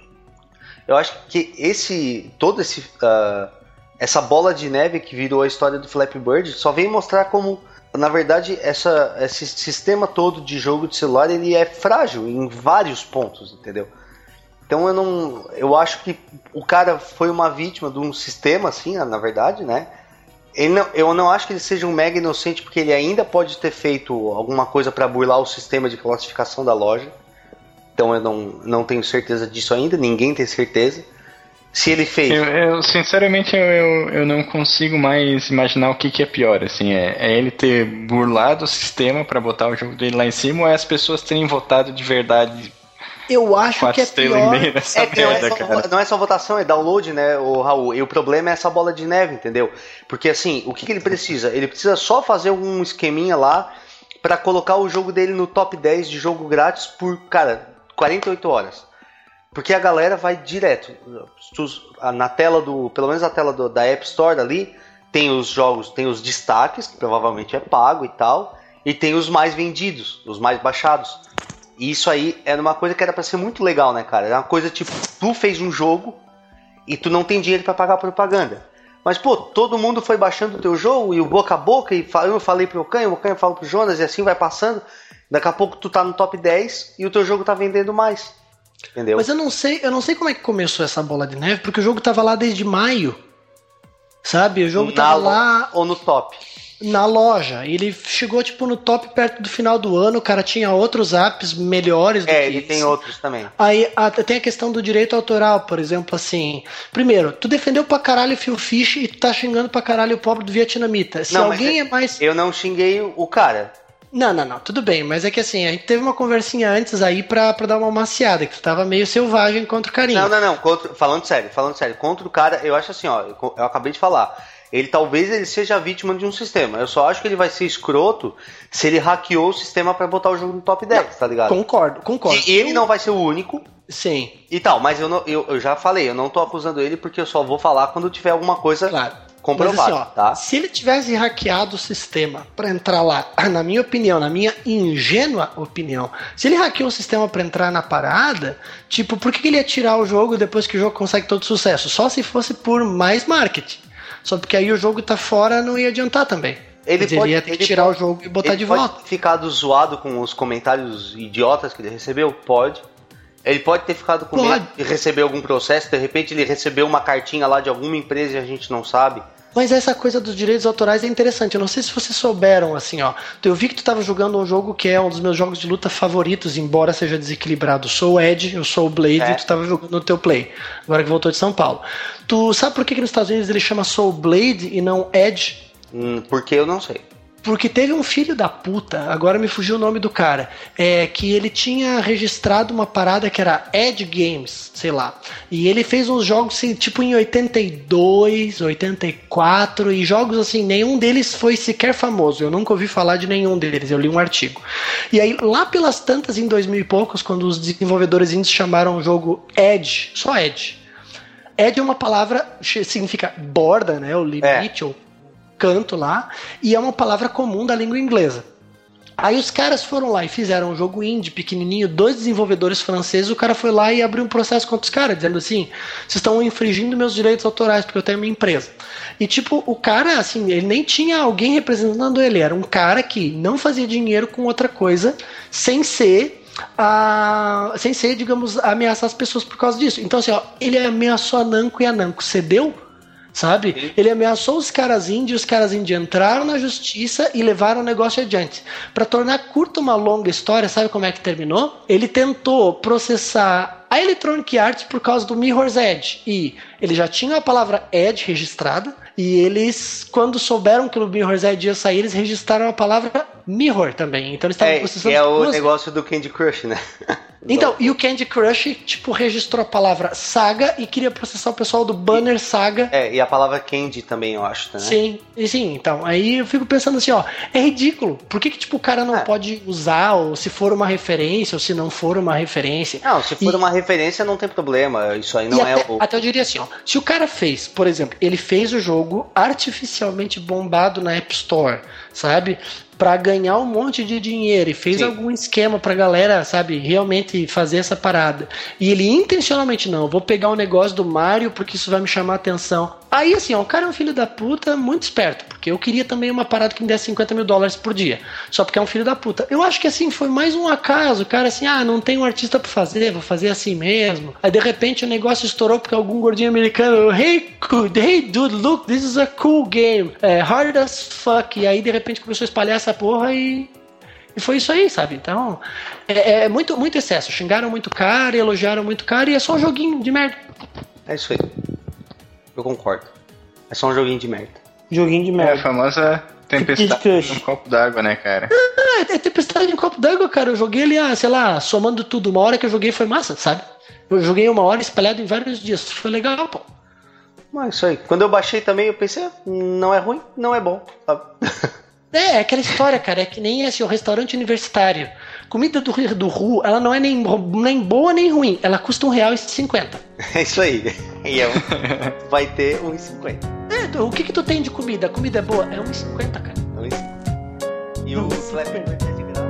eu acho que esse, todo esse... Uh, essa bola de neve que virou a história do Flappy Bird só vem mostrar como, na verdade, essa, esse sistema todo de jogo de celular ele é frágil em vários pontos, entendeu? Então eu não, eu acho que o cara foi uma vítima de um sistema assim, na verdade, né? Ele não, eu não acho que ele seja um mega inocente porque ele ainda pode ter feito alguma coisa para burlar o sistema de classificação da loja. Então eu não, não tenho certeza disso ainda, ninguém tem certeza. Se ele fez. Eu, eu sinceramente, eu, eu, eu não consigo mais imaginar o que, que é pior. Assim, é, é ele ter burlado o sistema para botar o jogo dele lá em cima ou é as pessoas terem votado de verdade? Eu acho que é pior. É, merda, não, é só, não é só votação, é download, né, o Raul? E o problema é essa bola de neve, entendeu? Porque assim, o que, que ele precisa? Ele precisa só fazer um esqueminha lá para colocar o jogo dele no top dez de jogo grátis por, cara, quarenta e oito horas. Porque a galera vai direto. Na tela do. Pelo menos na tela do, da App Store ali, tem os jogos, tem os destaques, que provavelmente é pago e tal, e tem os mais vendidos, os mais baixados. E isso aí era uma coisa que era pra ser muito legal, né, cara? Era uma coisa tipo, tu fez um jogo e tu não tem dinheiro pra pagar propaganda. Mas, pô, todo mundo foi baixando o teu jogo e o boca a boca, e eu falei pro Ocanha, o Ocanha falou pro Jonas, e assim vai passando. Daqui a pouco tu tá no top dez e o teu jogo tá vendendo mais. Entendeu? Mas eu não sei, eu não sei como é que começou essa bola de neve, porque o jogo tava lá desde maio. Sabe? O jogo na tava lo... lá ou no top. Na loja. Ele chegou tipo no top perto do final do ano, o cara tinha outros apps melhores do é, que ele esse. Tem outros também. Aí a, tem a questão do direito autoral, por exemplo, assim. Primeiro, tu defendeu pra caralho o Phil Fish e tu tá xingando pra caralho o pobre do vietnamita. Se não, alguém mas é mais. Eu não xinguei o cara. Não, não, não, tudo bem, mas é que assim, a gente teve uma conversinha antes aí pra, pra dar uma maciada, que tu tava meio selvagem contra o carinha. Não, não, não, contra, falando sério, falando sério, contra o cara, eu acho assim, ó, eu, eu acabei de falar, ele talvez ele seja vítima de um sistema, eu só acho que ele vai ser escroto se ele hackeou o sistema pra botar o jogo no top dez, não, tá ligado? Concordo, concordo. E ele não vai ser o único. Sim. E tal, mas eu, não, eu, eu já falei, eu não tô acusando ele porque eu só vou falar quando tiver alguma coisa... Claro. Comprovado, assim, ó, tá? Se ele tivesse hackeado o sistema para entrar lá, na minha opinião, na minha ingênua opinião, se ele hackeou o sistema para entrar na parada, tipo, por que ele ia tirar o jogo depois que o jogo consegue todo sucesso? Só se fosse por mais marketing. Só porque aí o jogo tá fora, não ia adiantar também. Ele, ele pode, ia ter que ele tirar pode, o jogo e botar ele de pode volta. Pode ter ficado zoado com os comentários idiotas que ele recebeu? Pode. Ele pode ter ficado com medo de receber algum processo, de repente ele recebeu uma cartinha lá de alguma empresa e a gente não sabe. Mas essa coisa dos direitos autorais é interessante. Eu não sei se vocês souberam, assim, ó. Eu vi que tu estava jogando um jogo que é um dos meus jogos de luta favoritos, embora seja desequilibrado. Eu sou o Ed, eu sou o Blade, é. E tu estava jogando no teu Play, agora que voltou de São Paulo. Tu sabe por que, que nos Estados Unidos ele chama Soul Blade e não Ed? Hum, porque eu não sei. Porque teve um filho da puta, agora me fugiu o nome do cara, é, que ele tinha registrado uma parada que era Edge Games, sei lá. E ele fez uns jogos assim, tipo em oitenta e dois, oitenta e quatro, e jogos assim, nenhum deles foi sequer famoso. Eu nunca ouvi falar de nenhum deles, eu li um artigo. E aí, lá pelas tantas, em dois mil e poucos, quando os desenvolvedores índios chamaram o jogo Edge, só Edge. Edge é uma palavra, significa borda, né, o limite, é. ou canto lá, e é uma palavra comum da língua inglesa. Aí os caras foram lá e fizeram um jogo indie pequenininho, dois desenvolvedores franceses, o cara foi lá e abriu um processo contra os caras, dizendo assim, vocês estão infringindo meus direitos autorais porque eu tenho minha empresa. E tipo, o cara, assim, ele nem tinha alguém representando ele, era um cara que não fazia dinheiro com outra coisa, sem ser a, sem ser, digamos, ameaçar as pessoas por causa disso. Então assim, ó, ele ameaçou a Namco e a Namco cedeu, sabe? Ele ameaçou os caras índios, os caras índios entraram na justiça e levaram o negócio adiante. Para tornar curta uma longa história, sabe como é que terminou? Ele tentou processar a Electronic Arts por causa do Mirror's Edge. E ele já tinha a palavra Edge registrada, e eles, quando souberam que o Mirror's Edge ia sair, eles registraram a palavra Mirror também. Então eles estavam é, processando. É o duas... negócio do Candy Crush, né? Então, e o Candy Crush, tipo, registrou a palavra Saga e queria processar o pessoal do Banner Saga. É, e a palavra Candy também, eu acho, né? Sim, e sim, então, aí eu fico pensando assim, ó, é ridículo. Por que que, tipo, o cara não é. pode usar, ou se for uma referência, ou se não for uma referência? Não, se for e... uma referência não tem problema, isso aí não e é até, o... até eu diria assim, ó, se o cara fez, por exemplo, ele fez o jogo artificialmente bombado na App Store, sabe? Pra ganhar um monte de dinheiro e fez Sim. algum esquema pra galera, sabe, realmente fazer essa parada. E ele intencionalmente, não, vou pegar um negócio do Mario porque isso vai me chamar a atenção. Aí assim, ó, o cara é um filho da puta muito esperto, porque eu queria também uma parada que me desse cinquenta mil dólares por dia, só porque é um filho da puta. Eu acho que assim, foi mais um acaso, o cara assim, ah, não tem um artista pra fazer, vou fazer assim mesmo. Aí de repente o negócio estourou porque algum gordinho americano, hey, hey dude, look, this is a cool game, é, hard as fuck, e aí de repente começou a espalhar essa porra e... E foi isso aí, sabe? Então, é, é muito, muito excesso. Xingaram muito cara, elogiaram muito cara e é só um joguinho de merda. É isso aí. Eu concordo. É só um joguinho de merda. Joguinho de merda. É a famosa tempestade em um copo d'água, né, cara? Ah, é tempestade em um copo d'água, cara. Eu joguei ali, ah, sei lá, somando tudo. Uma hora que eu joguei foi massa, sabe? Eu joguei uma hora espalhado em vários dias. Foi legal, pô. Mas é isso aí. Quando eu baixei também, eu pensei, não é ruim, não é bom, sabe? É, é aquela história, cara, é que nem esse, o restaurante universitário. Comida do, do Ru, ela não é nem, nem boa nem ruim, ela custa um real e cinquenta. É isso aí. E é um, vai ter um e cinquenta. É, o que que tu tem de comida? A comida é boa? É um e cinquenta, cara. um e cinquenta. E o Flappy Bird é de graça.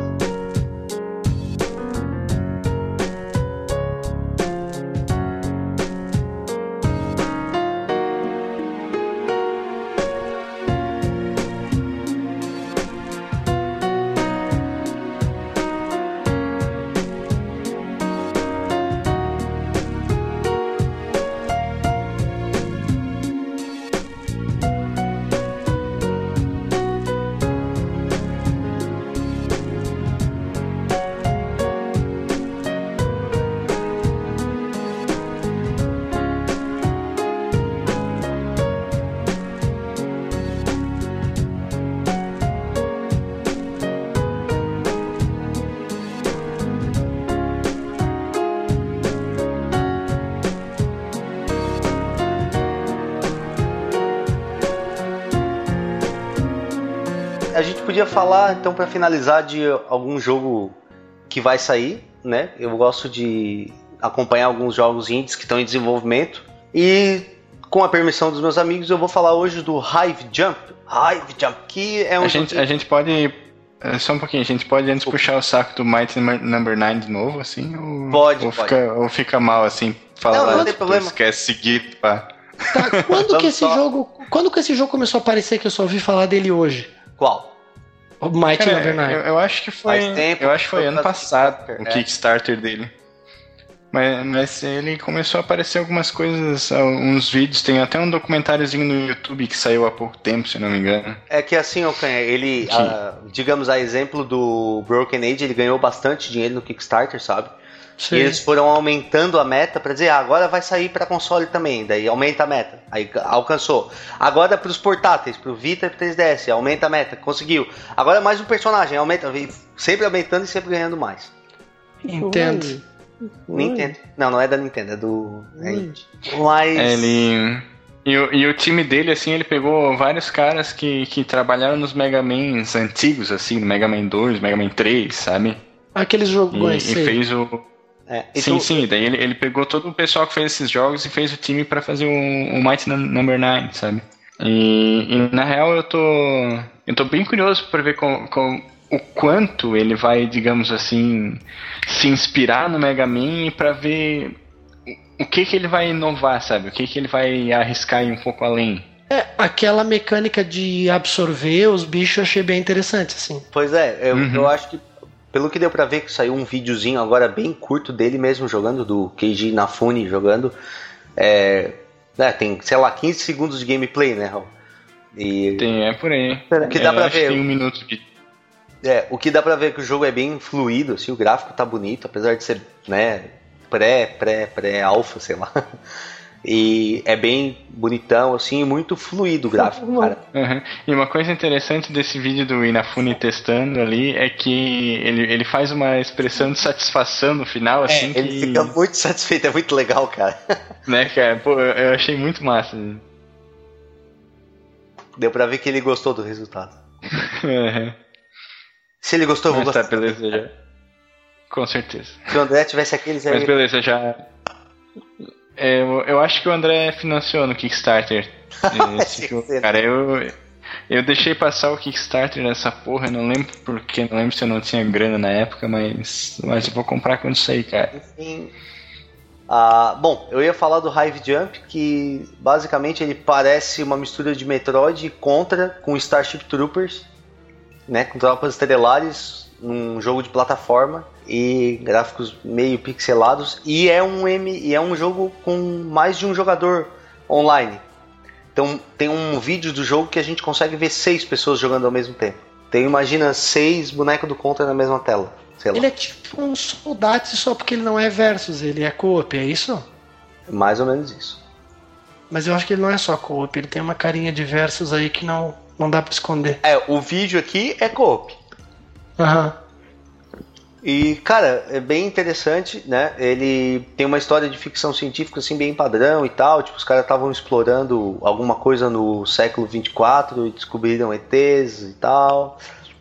gente podia falar, então, pra finalizar, de algum jogo que vai sair, né? Eu gosto de acompanhar alguns jogos indies que estão em desenvolvimento. E, com a permissão dos meus amigos, eu vou falar hoje do Hive Jump. Hive Jump, que é um... A gente, a gente pode... Só um pouquinho, a gente pode antes puxar o saco do Mighty Number nine de novo, assim? Ou, pode, ou pode. Fica, ou fica mal, assim, falar não, não lá, tem problema. Esquece seguir, pá. Tá, quando que esse só... jogo... Quando que esse jogo começou a aparecer que eu só ouvi falar dele hoje? Qual? O Mighty Cara, Number nine. Eu, eu acho que foi... Faz tempo, eu acho que foi ano passado, o é. Kickstarter dele. Mas, mas ele começou a aparecer algumas coisas, uns vídeos, tem até um documentáriozinho no YouTube que saiu há pouco tempo, se não me engano. É que assim, Ocanha, ele, a, digamos, a exemplo do Broken Age, ele ganhou bastante dinheiro no Kickstarter, sabe? Sim. E eles foram aumentando a meta pra dizer, ah, agora vai sair pra console também, daí aumenta a meta, aí alcançou. Agora pros portáteis, pro Vita e pro três D S, aumenta a meta, conseguiu. Agora mais um personagem, aumenta, sempre aumentando e sempre ganhando mais. Entendo. Nintendo. Não, não é da Nintendo, é do... É, mas... Ele... E o, e o time dele, assim, ele pegou vários caras que, que trabalharam nos Mega Mans antigos, assim, no Mega Man dois, Mega Man três, sabe? Aqueles jogos. E, e fez o... É, sim, tu... sim, daí ele, ele pegou todo o pessoal que fez esses jogos e fez o time pra fazer o, o Mighty Number nine, sabe? E, e na real eu tô... Eu tô bem curioso pra ver com, com o quanto ele vai, digamos assim, se inspirar no Mega Man pra ver o que que ele vai inovar, sabe? O que que ele vai arriscar ir um pouco além. É, aquela mecânica de absorver os bichos eu achei bem interessante, assim. Pois é, eu, Uhum. eu acho que, pelo que deu pra ver, que saiu um videozinho agora bem curto dele mesmo jogando, do Keiji Inafune jogando. É, é, tem, sei lá, quinze segundos de gameplay, né, Raul? E tem, é por aí. O que dá é, pra acho ver. Que tem um minuto de... É, o que dá pra ver é que o jogo é bem fluido, assim, o gráfico tá bonito, apesar de ser, né, pré, pré, pré-alpha, sei lá. E é bem bonitão, assim, muito fluido o gráfico, cara. Uhum. E uma coisa interessante desse vídeo do Inafune testando ali é que ele, ele faz uma expressão de satisfação no final, assim, é, ele que... fica muito satisfeito, é muito legal, cara. Né, cara? Pô, eu, eu achei muito massa. Deu pra ver que ele gostou do resultado. Uhum. Se ele gostou, eu vou Mas gostar. tá, beleza, já. Com certeza. Se o André tivesse aqueles... Mas aí... beleza, já... É, eu, eu acho que o André financiou no Kickstarter. Esse jogo, cara, eu, eu deixei passar o Kickstarter nessa porra, não lembro porque, não lembro se eu não tinha grana na época, mas, mas eu vou comprar quando sair, cara. Enfim... Ah, bom, eu ia falar do Hive Jump, que basicamente ele parece uma mistura de Metroid e Contra com Starship Troopers, né, com tropas estelares, um jogo de plataforma e gráficos meio pixelados, e é um M, e é um jogo com mais de um jogador online. Então tem um vídeo do jogo que a gente consegue ver seis pessoas jogando ao mesmo tempo. Então imagina seis bonecos do Contra na mesma tela. Sei lá. Ele é tipo um soldado só porque ele não é versus, ele é co-op, é isso? Mais ou menos isso. Mas eu acho que ele não é só co-op, ele tem uma carinha de versus aí que não, não dá pra esconder. É, o vídeo aqui é co-op. Aham. Uhum. E, cara, é bem interessante, né? Ele tem uma história de ficção científica, assim, bem padrão e tal. Tipo, os caras estavam explorando alguma coisa no século vinte e quatro e descobriram E Tês e tal.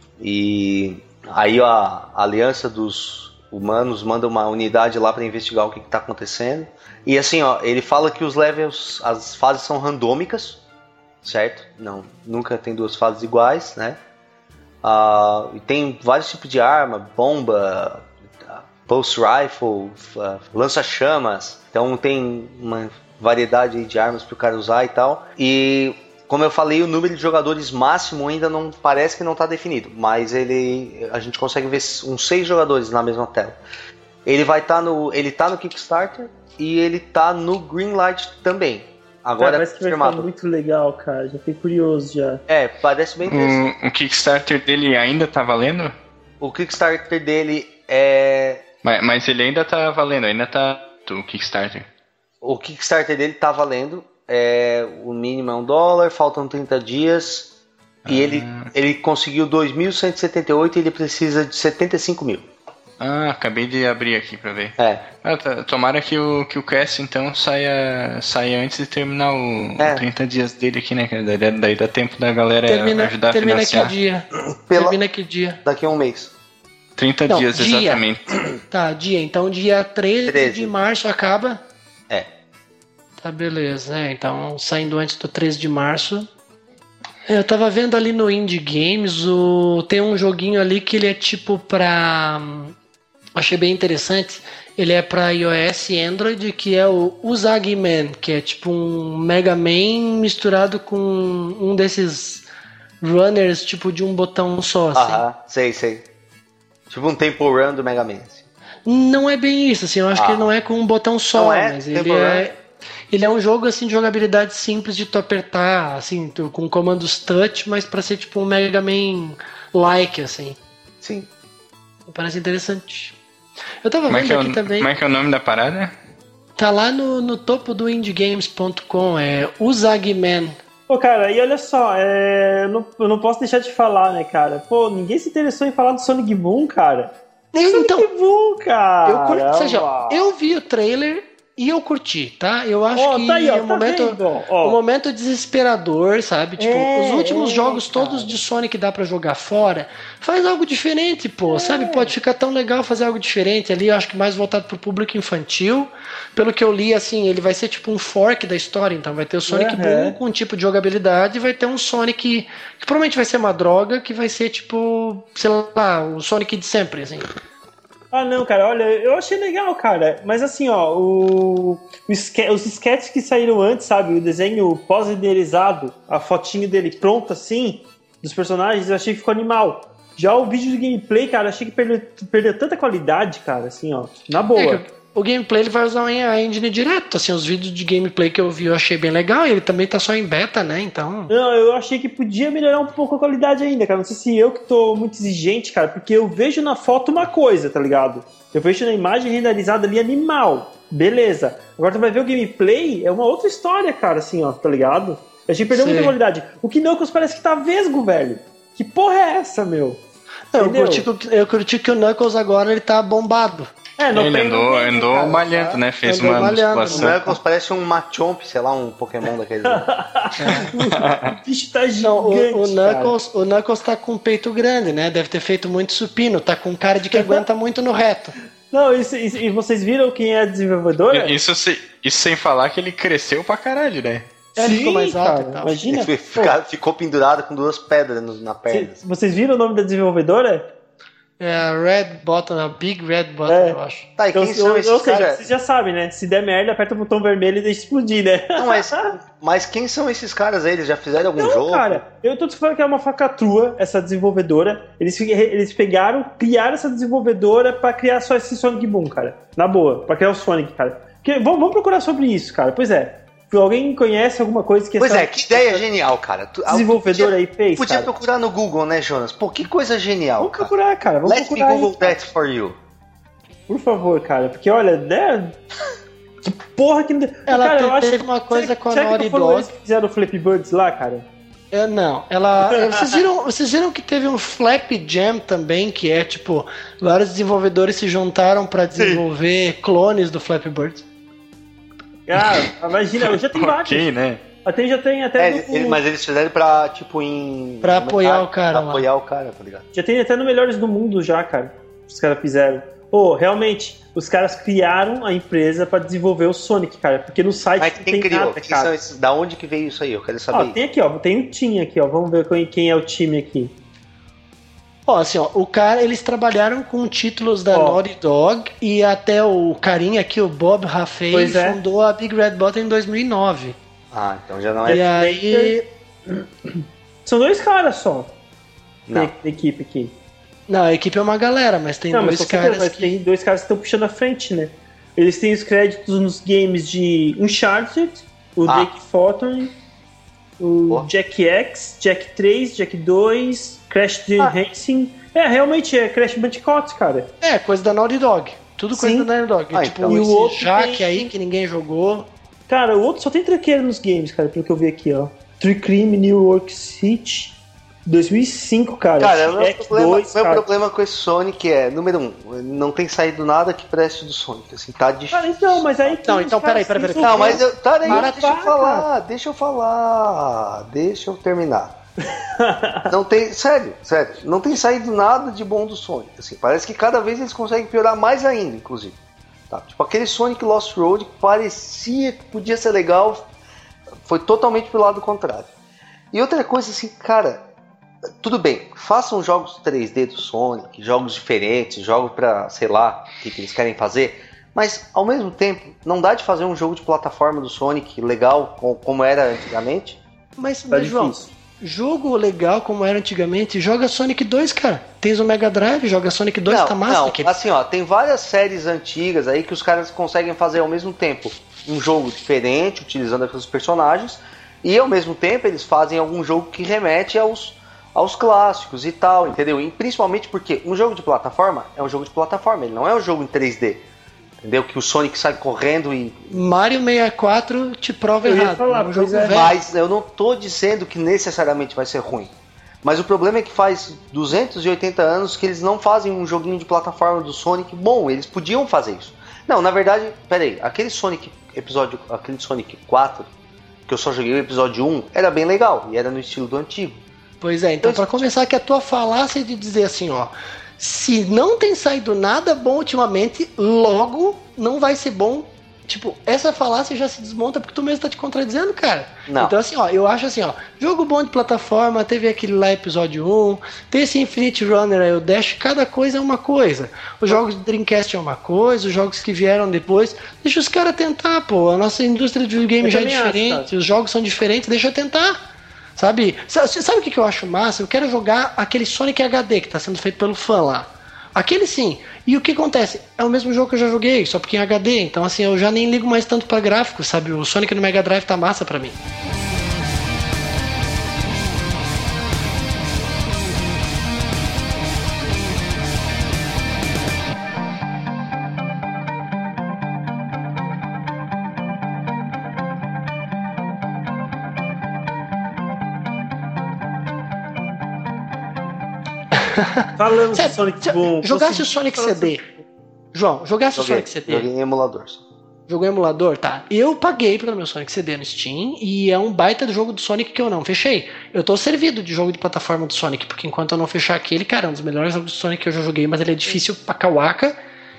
E aí a, a aliança dos humanos manda uma unidade lá para investigar o que está acontecendo. E assim, ó, ele fala que os levels, as fases são randômicas, certo? Não, nunca tem duas fases iguais, né? Uh, e tem vários tipos de arma, bomba, pulse rifle, uh, lança-chamas. Então tem uma variedade aí de armas para o cara usar e tal. E como eu falei, o número de jogadores máximo ainda não parece que não está definido, mas ele, a gente consegue ver uns seis jogadores na mesma tela. Ele vai estar tá no, ele tá no Kickstarter e ele tá no Greenlight também. Agora parece que vai ficar muito legal, cara. Já fiquei curioso já. É, parece bem interessante. O, o Kickstarter dele ainda tá valendo? O Kickstarter dele é... Mas, mas ele ainda tá valendo, ainda tá o Kickstarter. O Kickstarter dele tá valendo. É, o mínimo é um dólar, faltam trinta dias. Ah. E ele, ele conseguiu dois mil cento e setenta e oito e ele precisa de setenta e cinco mil. Ah, acabei de abrir aqui pra ver. É. Ah, tá, tomara que o, que o Cast, então, saia, saia antes de terminar o É. trinta dias dele aqui, né? Daí, daí dá tempo da galera Termina, ajudar termina a financiar. que dia? Pela- Termina que dia? Daqui a um mês. trinta Não, dias, dia. exatamente. Tá, dia. Então dia treze, treze. de março acaba? É. Tá, beleza. É, então saindo antes do treze de março. É, eu tava vendo ali no Indie Games, o... tem um joguinho ali que ele é tipo pra... Achei bem interessante. Ele é pra iOS e Android, que é o Usagi Man, que é tipo um Mega Man misturado com um desses runners, tipo de um botão só, assim. Aham, sei, sei. Tipo um Temple Run do Mega Man. Assim. Não é bem isso, assim, eu acho Ah. que ele não é com um botão só, Não é? mas Temple ele Run? é... Ele é um jogo assim de jogabilidade simples de tu apertar, assim, tu- com comandos touch, mas pra ser tipo um Mega Man-like, assim. Sim. Parece interessante. Eu tava Como é, vendo que é aqui o, também. como é que é o nome da parada? Tá lá no, no topo do indie games ponto com, é Usagi Man. Pô, cara, e olha só, é, eu, não, eu não posso deixar de falar, né, cara? Pô, ninguém se interessou em falar do Sonic Boom, cara. Então, Sonic Boom, cara. eu, curti, ou seja, eu vi o trailer e eu curti, tá? Eu acho Ó, que tá aí, ó, é tá um momento, vendo, ó, ó. um momento desesperador, sabe? Tipo, É, os últimos é, jogos cara. todos de Sonic dá pra jogar fora. Faz algo diferente, pô, É. sabe? Pode ficar tão legal fazer algo diferente ali. Eu acho que mais voltado pro público infantil. Pelo que eu li, assim, ele vai ser tipo um fork da história. Então vai ter o Sonic Uhum. Boom com um tipo de jogabilidade e vai ter um Sonic que provavelmente vai ser uma droga, que vai ser tipo, sei lá, o Sonic de sempre, assim. Ah, não, cara, olha, eu achei legal, cara. Mas assim, ó, o, o esque- os sketches que saíram antes, sabe? O desenho pós-renderizado, a fotinho dele pronta assim, dos personagens, eu achei que ficou animal. Já o vídeo do gameplay, cara, eu achei que perdeu, perdeu tanta qualidade, cara, assim, ó, na boa. É que o gameplay ele vai usar a engine direto, assim, os vídeos de gameplay que eu vi eu achei bem legal, e ele também tá só em beta, né, então... Não, eu achei que podia melhorar um pouco a qualidade ainda, cara. Não sei se eu que tô muito exigente, cara, porque eu vejo na foto uma coisa, tá ligado? Eu vejo na imagem renderizada ali animal. Beleza. Agora tu vai ver o gameplay, é uma outra história, cara, assim, ó, tá ligado? Eu achei que perdeu Sei. muita qualidade. O Knuckles parece que tá vesgo, velho. Que porra é essa, meu? Não, eu, Entendeu? curti que, eu curti que o Knuckles agora ele tá bombado. É, não Ele tem- andou, não tem, andou cara, malhando, tá? né? Fez Andou uma malhando, O musculação. Knuckles parece um Machamp, sei lá, um Pokémon daqueles. O bicho tá gigante, Não, o, o, cara. Knuckles, o Knuckles tá com um peito grande, né, deve ter feito muito supino, tá com cara de que aguenta muito no reto. Não, isso, isso- e vocês viram quem é a desenvolvedora? Isso, se- isso sem falar que ele cresceu pra caralho, né? É, ele ficou mais alto cara, e tal. imagina. Ele fica- ficou pendurado com duas pedras no- na perna. Cê- vocês viram o nome da desenvolvedora? É a Red Button, a Big Red Button, É. eu acho. Tá, e quem Eu- são eu- esses ou seja, caras? vocês já sabem, né? Se der merda, aperta o botão vermelho e deixa explodir, né? Não, mas, mas quem são esses caras aí? Eles já fizeram algum Não, jogo? cara, eu tô te falando que é uma facatrua, essa desenvolvedora. Eles, eles pegaram, criaram essa desenvolvedora pra criar só esse Sonic Boom, cara. Na boa, pra criar o Sonic, cara. Porque, vamos, vamos procurar sobre isso, cara. Pois é. Alguém conhece alguma coisa que Pois essa é, que ideia genial, cara. Tu, desenvolvedora aí podia, fez, Podia cara? procurar no Google, né, Jonas? Pô, que coisa genial, Vamos cara. procurar, cara. Vamos Let me procurar Google aí, cara. that for you. Por favor, cara. Porque, olha, né? Que porra que... Ela cara, eu teve acho... uma coisa será, com a será que Naughty não foram Dog. eles que fizeram o Flappy Birds lá, cara? É, não, ela. é, Vocês viram, vocês viram que teve um Flap Jam também, que é tipo, vários desenvolvedores se juntaram pra desenvolver clones do Flappy Bird. Cara, imagina, já tem vários. Ok, né? Até já tem até É, no, ele- ele- mas eles fizeram pra, tipo, em... Pra no apoiar mercado, o cara Pra lá. apoiar o cara, tá ligado? já tem até no Melhores do Mundo já, cara. Os caras fizeram. Pô, realmente, os caras criaram a empresa pra desenvolver o Sonic, cara, porque no site Mas não quem tem criou? nada, Quem cara. são esses? Da onde que veio isso aí? Eu quero Ó, saber. tem aqui, ó, tem um time aqui, ó. Vamos ver quem- quem é o time aqui. Ó, assim, ó, o cara, eles trabalharam com títulos da Ó. Naughty Dog e até o carinha aqui, o Bob Raffay, Pois é. fundou a Big Red Button em dois mil e nove. Ah, então já não E é... aí. São dois caras só Não. da da equipe aqui. Não, a equipe é uma galera, mas tem Não, mas, dois com certeza, caras mas que. tem dois caras que estão puxando a frente, né? Eles têm os créditos nos games de Uncharted, o Ah. Drake Fortune, o Pô. Jack X, Jack três, Jack dois, Crash Team Ah. Racing. É, realmente é Crash Bandicoot, cara. É, coisa da Naughty Dog. Tudo coisa Sim. da Naughty Dog. Ah, tipo, então. E o esse outro Jack tem- aí que ninguém jogou. Cara, o outro só tem tranqueira nos games, cara, pelo que eu vi aqui, ó. Tree Cream, New York City. dois mil e cinco, cara. Cara, o meu, Shrek problema, dois, meu cara. problema com esse Sonic é, número um, não tem saído nada que preste do Sonic, assim, tá difícil. Cara, então, mas aí... Não, então, peraí, peraí, peraí. Não, mas eu, tá aí, Para, deixa eu para, falar, deixa eu falar, deixa eu terminar. Não tem, sério, sério, não tem saído nada de bom do Sonic, assim, parece que cada vez eles conseguem piorar mais ainda, inclusive. Tá? Tipo, aquele Sonic Lost Road que parecia que podia ser legal, foi totalmente pro lado contrário. E outra coisa, assim, cara... Tudo bem, façam jogos três D do Sonic, jogos diferentes, jogos pra, sei lá, o que, que eles querem fazer, mas ao mesmo tempo, não dá de fazer um jogo de plataforma do Sonic legal como era antigamente? Mas, Tá mas João, difícil. jogo legal como era antigamente, joga Sonic dois, cara. Tens o Mega Drive, joga Sonic dois, não, tá massa. não, Aquele... assim, ó, tem várias séries antigas aí que os caras conseguem fazer ao mesmo tempo um jogo diferente, utilizando aqueles personagens, e ao mesmo tempo eles fazem algum jogo que remete aos aos clássicos e tal, entendeu? E principalmente porque um jogo de plataforma é um jogo de plataforma, ele não é um jogo em três D, entendeu? Que o Sonic sai correndo e... Mario sessenta e quatro te prova Eu ia errado. falar, é um jogo pois é. velho. Mas eu não tô dizendo que necessariamente vai ser ruim. Mas o problema é que faz duzentos e oitenta anos que eles não fazem um joguinho de plataforma do Sonic bom, eles podiam fazer isso. Não, na verdade, peraí, aquele Sonic episódio, aquele Sonic quatro, que eu só joguei o episódio um, era bem legal, e era no estilo do antigo. Pois é, então para começar que a tua falácia de dizer assim, ó, se não tem saído nada bom ultimamente, logo não vai ser bom. Tipo, essa falácia já se desmonta porque tu mesmo tá te contradizendo, cara. Não. Então assim, ó, eu acho assim, ó, jogo bom de plataforma, teve aquele lá episódio um, tem esse Infinite Runner aí, o Dash, cada coisa é uma coisa. Os jogos de Dreamcast é uma coisa, os jogos que vieram depois, deixa os caras tentar, pô, a nossa indústria de videogame Eu já é também acho, diferente, cara. os jogos são diferentes, deixa eu tentar. Sabe? Sabe, sabe o que eu acho massa? Eu quero jogar aquele Sonic H D que tá sendo feito pelo fã lá. Aquele sim. E o que acontece? É o mesmo jogo que eu já joguei, só porque em H D. Então assim, eu já nem ligo mais tanto pra gráfico, sabe? O Sonic no Mega Drive tá massa pra mim. Falando Sério, de Sonic cê- Boom... jogasse o você- Sonic C D. João, jogasse o Joguei, Sonic C D. joguei em emulador. Jogou em emulador? Tá. Eu paguei pelo meu Sonic C D no Steam e é um baita do jogo do Sonic que eu não fechei. Eu tô servido de jogo de plataforma do Sonic, porque enquanto eu não fechar aquele, cara, é um dos melhores jogos do Sonic que eu já joguei, mas ele é difícil pra cauaca.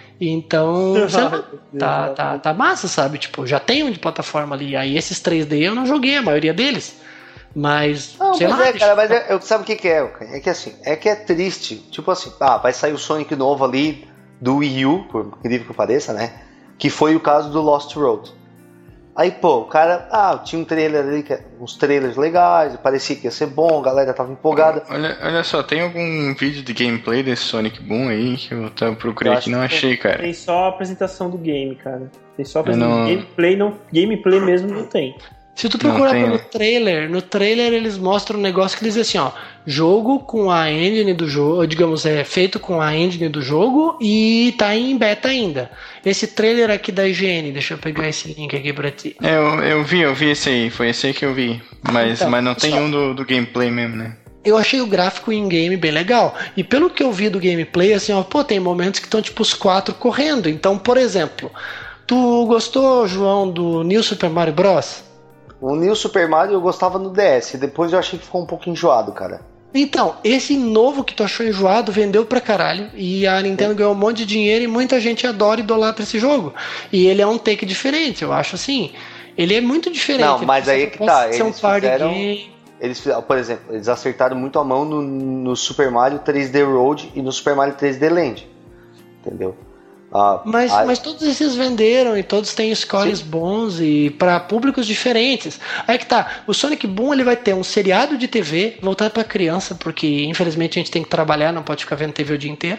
Então, sei lá, tá, tá, tá massa, sabe? Tipo, já tem um de plataforma ali. Aí esses três D eu não joguei, a maioria deles. Mas, Não, sei mas lá. é, deixa- cara, mas é, eu, sabe o que, que é? É que assim, é que é triste. Tipo assim, ah, vai sair o Sonic novo ali do Wii U, por incrível que pareça, né? Que foi o caso do Lost Road. Aí, pô, o cara, ah, tinha um trailer ali, que- uns trailers legais, parecia que ia ser bom, a galera tava empolgada. Olha, olha só, tem algum vídeo de gameplay desse Sonic Boom aí que eu tava procurei Eu aqui e não acho que achei, cara. Tem só a apresentação do game, cara. Tem só a Eu apresentação. não- Gameplay, não... Gameplay mesmo não tem. Se tu procurar Não tem, pelo né? trailer, no trailer eles mostram um negócio que eles dizem assim, ó, jogo com a engine do jogo, digamos, é feito com a engine do jogo e tá em beta ainda. Esse trailer aqui da I G N, deixa eu pegar esse link aqui pra ti. É, eu, eu vi, eu vi esse aí, foi esse aí que eu vi. Mas, Então, mas não tem só- um do, do gameplay mesmo, né? Eu achei o gráfico in-game bem legal. E pelo que eu vi do gameplay, assim, ó, pô, tem momentos que estão tipo os quatro correndo. Então, por exemplo, tu gostou, João, do New Super Mario Bros? O New Super Mario eu gostava no D S, depois eu achei que ficou um pouco enjoado, cara. Então, esse novo que tu achou enjoado vendeu pra caralho e a Nintendo ganhou um monte de dinheiro e muita gente adora e idolatra esse jogo. E ele é um take diferente, eu acho assim. Ele é muito diferente. Não, mas Ele aí é que pode tá, ser um eles party fizeram- game. Eles, fizeram- por exemplo, eles acertaram muito a mão no, no Super Mario três D Road e no Super Mario três D Land. Entendeu? Ah, Mas, a- mas todos esses venderam e todos têm scores Sim. bons e para públicos diferentes. Aí que tá, o Sonic Boom ele vai ter um seriado de T V voltado para criança, porque infelizmente a gente tem que trabalhar, não pode ficar vendo T V o dia inteiro.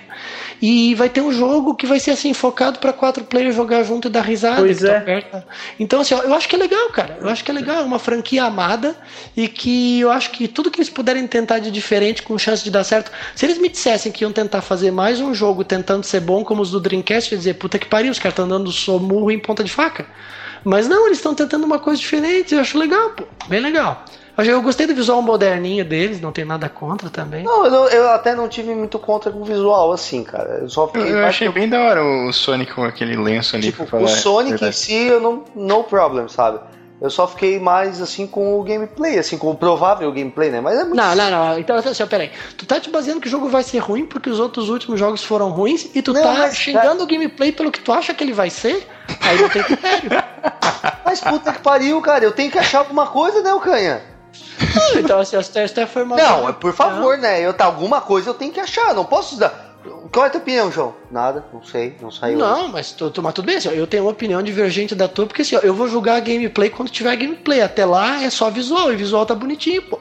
E vai ter um jogo que vai ser assim focado para quatro players jogar junto e dar risada. Pois que tu é. aperta. Então assim, ó, eu acho que é legal, cara. Eu acho que é legal, é uma franquia amada e que eu acho que tudo que eles puderem tentar de diferente com chance de dar certo. Se eles me dissessem que iam tentar fazer mais um jogo tentando ser bom como os do Dreamcast, eu ia dizer, puta que pariu, os caras estão dando só murro em ponta de faca. Mas não, eles estão tentando uma coisa diferente, eu acho legal, pô, bem legal. Eu gostei do visual moderninho deles, não tenho nada contra também. Não, eu, eu até não tive muito contra com o visual, assim, cara. Eu só fiquei. Eu, eu achei bem da hora o Sonic com aquele lenço ali. Tipo, o Sonic em si, eu não. No problem, sabe? Eu só fiquei mais, assim, com o gameplay, assim, com o provável gameplay, né? Mas é muito. Não, não, não. Então, assim, peraí. Tu tá te baseando que o jogo vai ser ruim porque os outros últimos jogos foram ruins e tu não, tá mas, xingando é... o gameplay pelo que tu acha que ele vai ser? Aí não tem critério. Mas puta que pariu, cara. Eu tenho que achar alguma coisa, né, o Canha? Não, então, assim, essa é formação. Não, por favor, né? Eu, tá, alguma coisa eu tenho que achar. Não posso dar. Qual é a tua opinião, João? Nada, não sei, não saiu. Não, mas, tu, tu, mas tudo bem, assim, ó, eu tenho uma opinião divergente da tua, porque assim, ó, eu vou julgar a gameplay quando tiver gameplay. Até lá é só visual, e visual tá bonitinho, pô.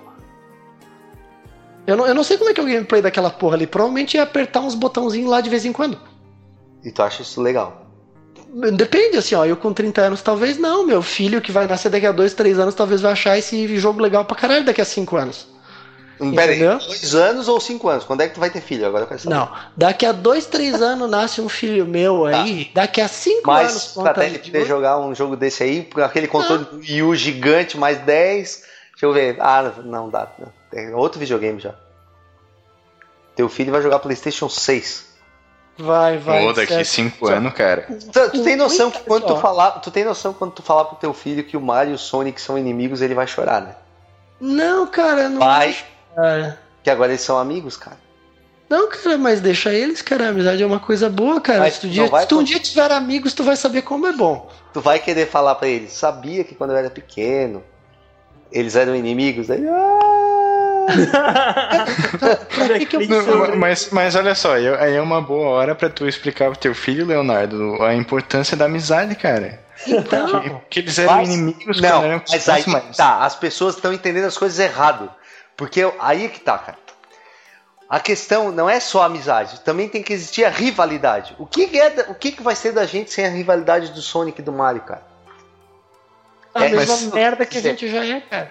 Eu não, eu não sei como é que é o gameplay daquela porra ali. Provavelmente é apertar uns botãozinhos lá de vez em quando. E tu acha isso legal? Depende, assim, ó, eu com trinta anos talvez não, meu filho que vai nascer daqui a dois, três anos talvez vai achar esse jogo legal pra caralho daqui a cinco anos. Pera aí, dois anos ou cinco anos? Quando é que tu vai ter filho? Agora eu quero saber. Não, daqui a dois, três anos nasce um filho meu aí, tá. Daqui a cinco Mas, anos... Mas pra ele poder jogar um jogo desse aí, com aquele controle do Wii U gigante, mais dez, deixa eu ver, ah, não dá, não. Tem outro videogame já. Teu filho vai jogar PlayStation seis. Vai, vai. Pô, daqui cinco anos, cara. Tu, tu tem noção que quando tu falar, tu tem noção que quando tu falar pro teu filho que o Mario e o Sonic são inimigos, ele vai chorar, né? Não, cara, não. Vai. Acho, cara. Que agora eles são amigos, cara. Não, cara, mas deixa eles, cara. A amizade é uma coisa boa, cara. Mas se tu, dia, se tu um dia tiver amigos, tu vai saber como é bom. Tu vai querer falar pra eles, sabia que quando eu era pequeno, eles eram inimigos? Aí, ah! que que eu Não, mas, mas olha só, aí é uma boa hora pra tu explicar pro teu filho, Leonardo, a importância da amizade, cara. Então, que, que eles eram mas, inimigos não, quando eram mas aí mais. tá, as pessoas estão entendendo as coisas errado. Porque aí é que tá, cara. A questão não é só a amizade, também tem que existir a rivalidade. O que, é, o que, que vai ser da gente sem a rivalidade do Sonic e do Mario, cara? A é, mesma mas, merda que a gente já é, cara.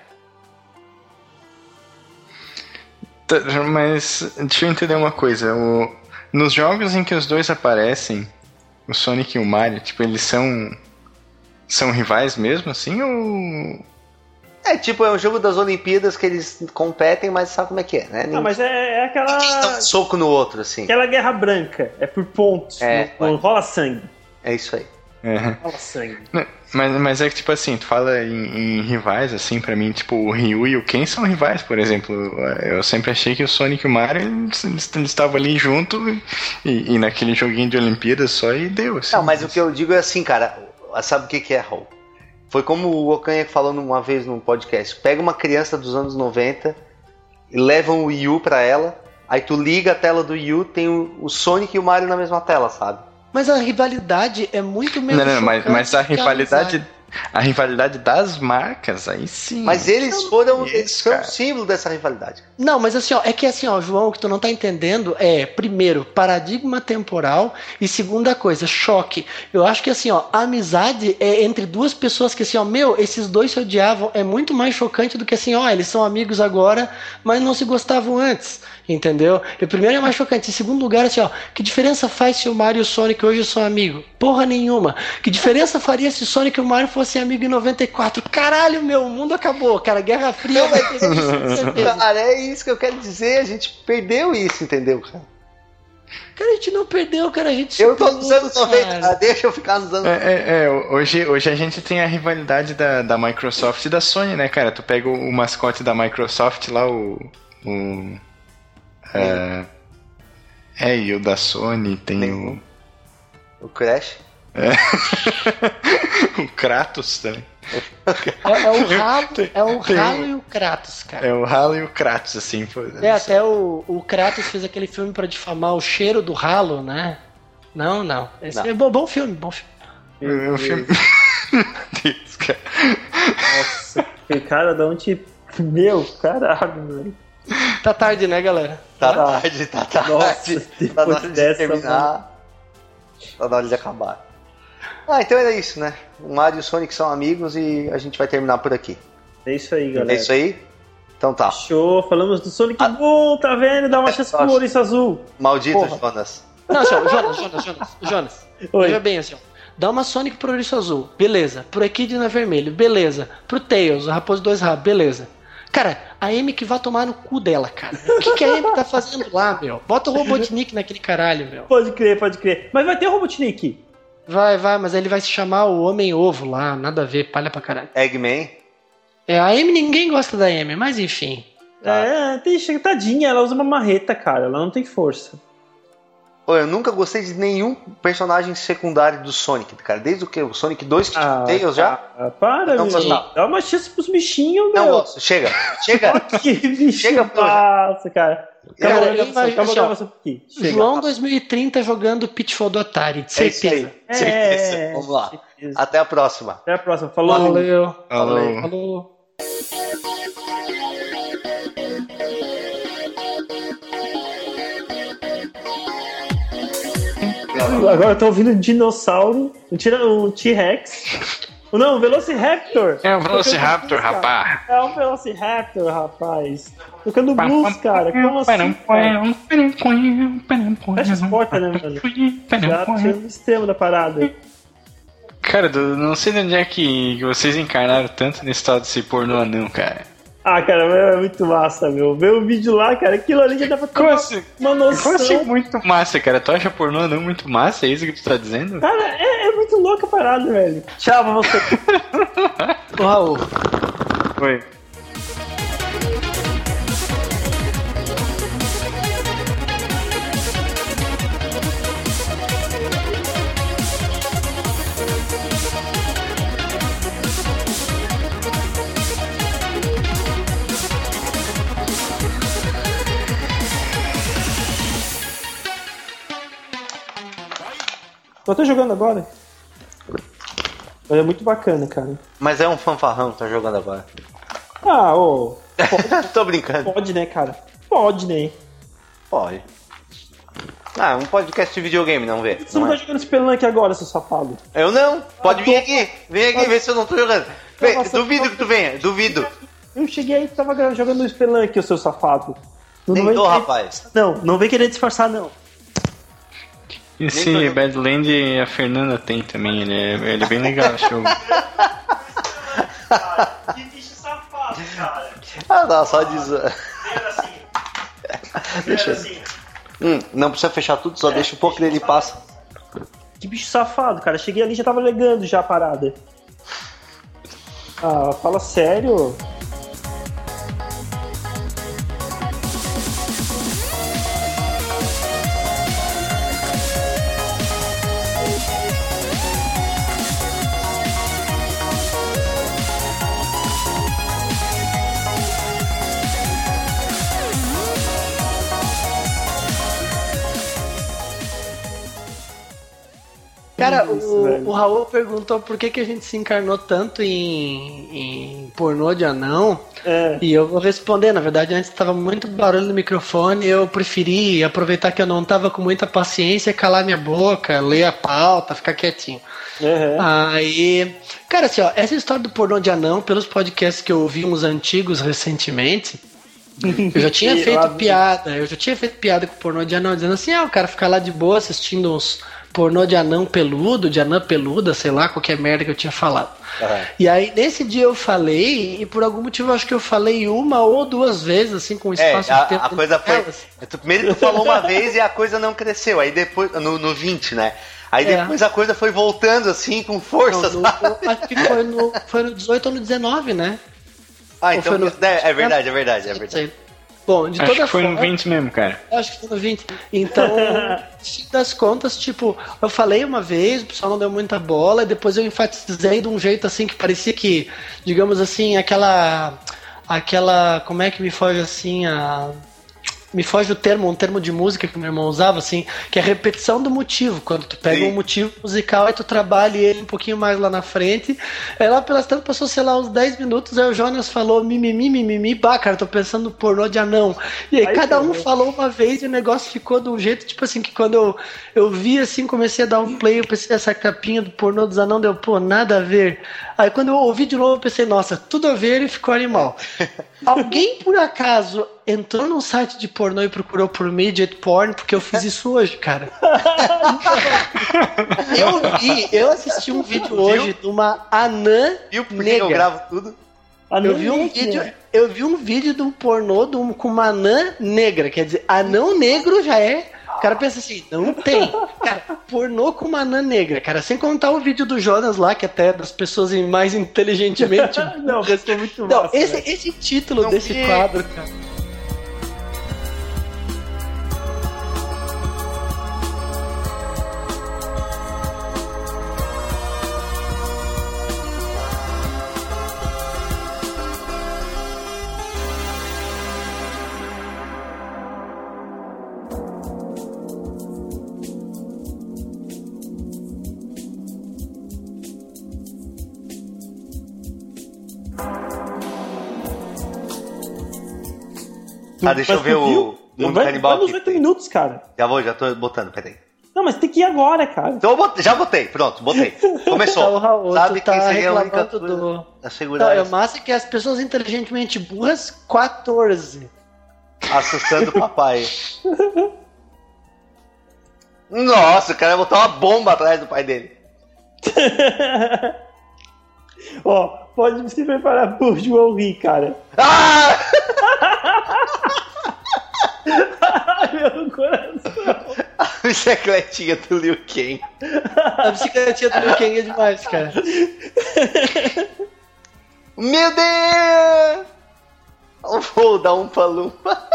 Mas deixa eu entender uma coisa. O, nos jogos em que os dois aparecem, o Sonic e o Mario, tipo, eles são são rivais mesmo, assim, ou... É, tipo, é um jogo das Olimpíadas que eles competem, mas sabe como é que é, né? Não, mas é, é aquela... Um soco no outro, assim. Aquela guerra branca, é por pontos, é, não, não rola sangue. É isso aí. Uhum. Rola sangue. Mas, mas é que, tipo assim, tu fala em, em rivais, assim, pra mim, tipo, o Ryu e o Ken são rivais, por exemplo. Eu sempre achei que o Sonic e o Mario, eles, eles estavam ali junto e, e naquele joguinho de Olimpíadas só e deu, assim. Não, mas o que eu digo é assim, cara, sabe o que que é, Raul? Foi como o Okanha falou uma vez num podcast. Pega uma criança dos anos noventa e leva um Wii U pra ela, aí tu liga a tela do Wii U, tem o, o Sonic e o Mario na mesma tela, sabe? Mas a rivalidade é muito menos. Não, não, mas, mas a rivalidade... A rivalidade das marcas, aí sim. Mas eles não, foram isso, eles são cara. o símbolo dessa rivalidade. Não, mas assim, ó, é que assim, ó, João, o que tu não tá entendendo é, primeiro, paradigma temporal e segunda coisa, choque. Eu acho que assim, ó, a amizade é entre duas pessoas que assim, ó, meu, esses dois se odiavam, é muito mais chocante do que assim, ó, eles são amigos agora, mas não se gostavam antes, entendeu? E primeiro é mais chocante. Em segundo lugar, assim, ó, que diferença faz se o Mario e o Sonic hoje são amigos? Porra nenhuma. Que diferença faria se o Sonic e o Mario fossem amigos em noventa e quatro? Caralho, meu, o mundo acabou, cara, Guerra Fria vai ter isso, cara, é isso que eu quero dizer, a gente perdeu isso, entendeu, cara? Cara, a gente não perdeu, cara, a gente... Eu tô nos anos noventa, cara, deixa eu ficar nos anos noventa. É, é, é, hoje, hoje a gente tem a rivalidade da, da Microsoft e da Sony, né, cara? Tu pega o, o mascote da Microsoft lá, o... o é, é, e o da Sony tem, tem o... O Crash? É. O Kratos também. É, é o Halo, é o Halo e o Kratos, cara. É o Halo e o Kratos, assim. Pô, é, até o, o Kratos fez aquele filme pra difamar o cheiro do Halo, né? Não, não. Esse não. É bom, bom filme, bom filme. É um filme... Deus, cara. Nossa, cara, da onde... Meu, caralho, velho. Tá tarde, né, galera? Tá tarde, tá tarde. Nossa, tá na hora de terminar. Tá na hora de acabar. Ah, então era isso, né? O Mario e o Sonic são amigos e a gente vai terminar por aqui. É isso aí, galera. É isso aí? Então tá. Show, falamos do Sonic ah. Boom, tá vendo? Dá uma chance pro Ouriço Azul. Maldito Porra. Jonas. Não, assim, ó, Jonas, Jonas, Jonas, Jonas. Oi. Veja bem, assim, ó. Dá uma Sonic pro Ouriço Azul, beleza. Pro Echidna Vermelho, beleza. Pro Tails, o Raposo Dois Rabos, beleza. Cara, a Amy que vai tomar no cu dela, cara. O que, que a Amy tá fazendo lá, meu? Bota o Robotnik naquele caralho, meu. Pode crer, pode crer. Mas vai ter o Robotnik. Vai, vai, mas ele vai se chamar o Homem-Ovo lá, nada a ver, palha pra caralho. Eggman? É, a Amy, ninguém gosta da Amy, mas enfim. Tá. É, tem, tadinha, ela usa uma marreta, cara, ela não tem força. Pô, eu nunca gostei de nenhum personagem secundário do Sonic, cara. Desde o que? O Sonic dois que ah, Tails já? Ah, para, não, meu. Dá uma chance pros bichinhos, não meu. Não gosto. Chega. Chega. Que bicho chega, passa, cara. Cara, acabou, acabou, acabou, acabou, acabou aqui. João dois mil e trinta jogando Pitfall do Atari, de certeza. É, certeza. É, Vamos lá. Certeza. Até a próxima. Até a próxima. Falou. Valeu. Falou. Falou. Agora eu tô ouvindo um dinossauro, um T-Rex. Não, um Velociraptor. É um Velociraptor, rapaz. É um Velociraptor, rapaz. Tocando blues, cara. Como assim, cara? Fecha as portas, né, mano? Já tirando o extremo da parada. Cara, não sei de onde é que vocês encarnaram tanto nesse tal desse pornô anão, cara. Ah, cara, é muito massa, meu. Ver o vídeo lá, cara, aquilo ali já dá pra ter uma, assim, uma noção. Como assim muito massa, cara? Tu acha pornô anão muito massa? É isso que tu tá dizendo? Cara, é, é muito louca a parada, velho. Tchau pra você. Ô, Raul. Oi. Tô até jogando agora. Mas é muito bacana, cara. Mas é um fanfarrão que tá jogando agora. Ah, ô. Pode, Tô brincando. Pode, né, cara? Pode, né? Pode. Ah, um podcast de videogame, não vê? Você não, não tá é? jogando Spelunk agora, seu safado? Eu não. Pode ah, vir tô... aqui. Vem aqui, vê se eu não tô jogando. Vem, Nossa, duvido tô... que tu venha, duvido. Eu cheguei aí e tava jogando Spelunk, o seu safado. Não, Nem não tô, querer... rapaz. Não, não vem querer disfarçar, não. Esse Badland a Fernanda tem também, ele é, ele é bem legal o jogo. Que bicho safado, cara. Ah, não, só diz. Assim. Deixa assim. Hum, não precisa fechar tudo, só é, deixa um pouco dele e passa. Que bicho safado, cara. Cheguei ali e já tava legando já a parada. Ah, fala sério. Cara, o, o Raul perguntou por que, que a gente se encarnou tanto em, em pornô de anão. É. E eu vou responder. Na verdade, antes estava muito barulho no microfone. Eu preferi aproveitar que eu não estava com muita paciência, calar minha boca, ler a pauta, ficar quietinho. Uhum. Aí, cara, assim, ó, essa história do pornô de anão, pelos podcasts que eu ouvi uns antigos recentemente, eu já tinha feito piada. Eu já tinha feito piada com pornô de anão, dizendo assim: ah, o cara ficar lá de boa assistindo uns pornô de anão peludo, de anã peluda, sei lá, qualquer merda que eu tinha falado. Uhum. E aí, nesse dia eu falei, e por algum motivo eu acho que eu falei uma ou duas vezes, assim, com espaço é, a, de tempo. A coisa foi. Tu, primeiro tu falou uma vez e a coisa não cresceu. Aí depois, no, no vinte, né? Aí é. depois a coisa foi voltando, assim, com força. Não, no, acho que foi no, foi no dezoito ou no dezenove, né? Ah, então. No... É, é verdade, é verdade, é verdade. Bom, de acho toda que foi forma, no vinte mesmo, cara. Acho que foi no vinte. Então, no fim das contas, tipo, eu falei uma vez, o pessoal não deu muita bola, e depois eu enfatizei de um jeito assim que parecia que, digamos assim, aquela. Aquela. Como é que me foge assim a. Me foge o termo, um termo de música que meu irmão usava, assim, que é a repetição do motivo. Quando tu pega Sim. um motivo musical e tu trabalha ele um pouquinho mais lá na frente. Aí lá pelas tantas passou, sei lá, uns dez minutos, aí o Jonas falou mimimi, mimimi, bah, cara, tô pensando no pornô de anão. E aí Ai, cada um falou uma vez e o negócio ficou de um jeito, tipo assim, que quando eu, eu vi, assim, comecei a dar um play, eu pensei, essa capinha do pornô dos anão, deu, pô, nada a ver. Aí quando eu ouvi de novo, eu pensei, nossa, tudo a ver e ficou animal. Alguém, por acaso, entrou num site de pornô e procurou por midget porn, porque eu fiz isso hoje, cara. eu vi, eu assisti um vídeo hoje de uma anã Viu por que negra. eu gravo tudo? Eu vi um vídeo, eu vi um vídeo de um pornô de um, com uma anã negra, quer dizer, anão negro já é. O cara pensa assim, não tem. Cara, pornô com uma anã negra, cara. Sem contar o vídeo do Jonas lá, que até das pessoas mais inteligentemente. Não, esse é muito Não, massa, esse, velho. esse título Não desse vi. quadro, cara. Ah, deixa eu Mas ver tu o viu? Mundo vai, Canibal vai nos aqui. oito minutos, cara. Já vou, já tô botando, peraí. Não, mas tem que ir agora, cara. Então eu botei, já botei, pronto, botei. Começou. Tá, o Raul, Sabe tu tá quem seria a única reclamando coisa do- a segurar Não, é isso? massa que as pessoas inteligentemente burras, quatorze. Assustando o papai. Nossa, o cara vai botar uma bomba atrás do pai dele. Ó, pode se preparar pro João rir, cara. Ah! Ai, meu coração. A bicicletinha do Liu Kang. A bicicletinha do Liu Kang é demais, cara. Meu Deus! Eu vou dar um palumpa.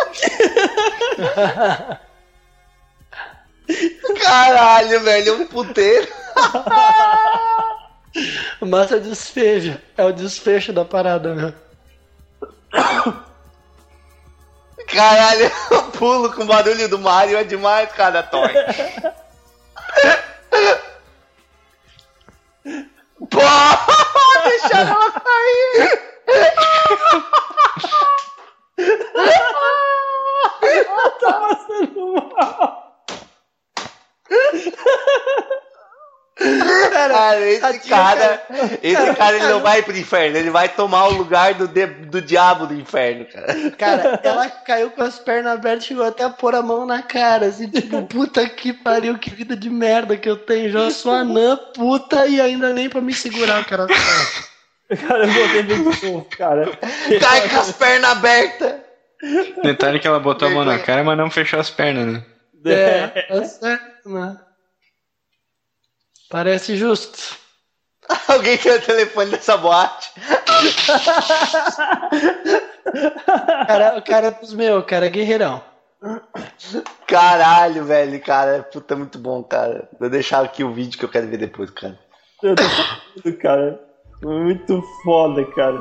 Caralho, velho, é um puteiro. Massa é desfecho. É o desfecho da parada, né? Caralho, eu pulo com o barulho do Mario, é demais, cara, Toy. Pô, deixaram ela cair. Tá passando mal. Cara, esse tadinho, cara, esse Cara, cara ele não cara. vai pro inferno, ele vai tomar o lugar do, de- do diabo do inferno, cara. Cara, ela caiu com as pernas abertas e chegou até a pôr a mão na cara, assim, tipo, puta que pariu, que vida de merda que eu tenho. Já sou anã, puta, e ainda nem pra me segurar, cara. Cara, eu vou ter de novo, cara. Cai com as pernas abertas. Detalhe que ela botou a mão na cara, mas não fechou as pernas, né? É, tá certo, né? Parece justo. Alguém tem o telefone dessa boate? Cara, o cara é dos meus, cara, é guerreirão. Caralho, velho, cara, puta, muito bom, cara. Vou deixar aqui o vídeo que eu quero ver depois, cara. Eu tô falando, cara. Muito foda, cara.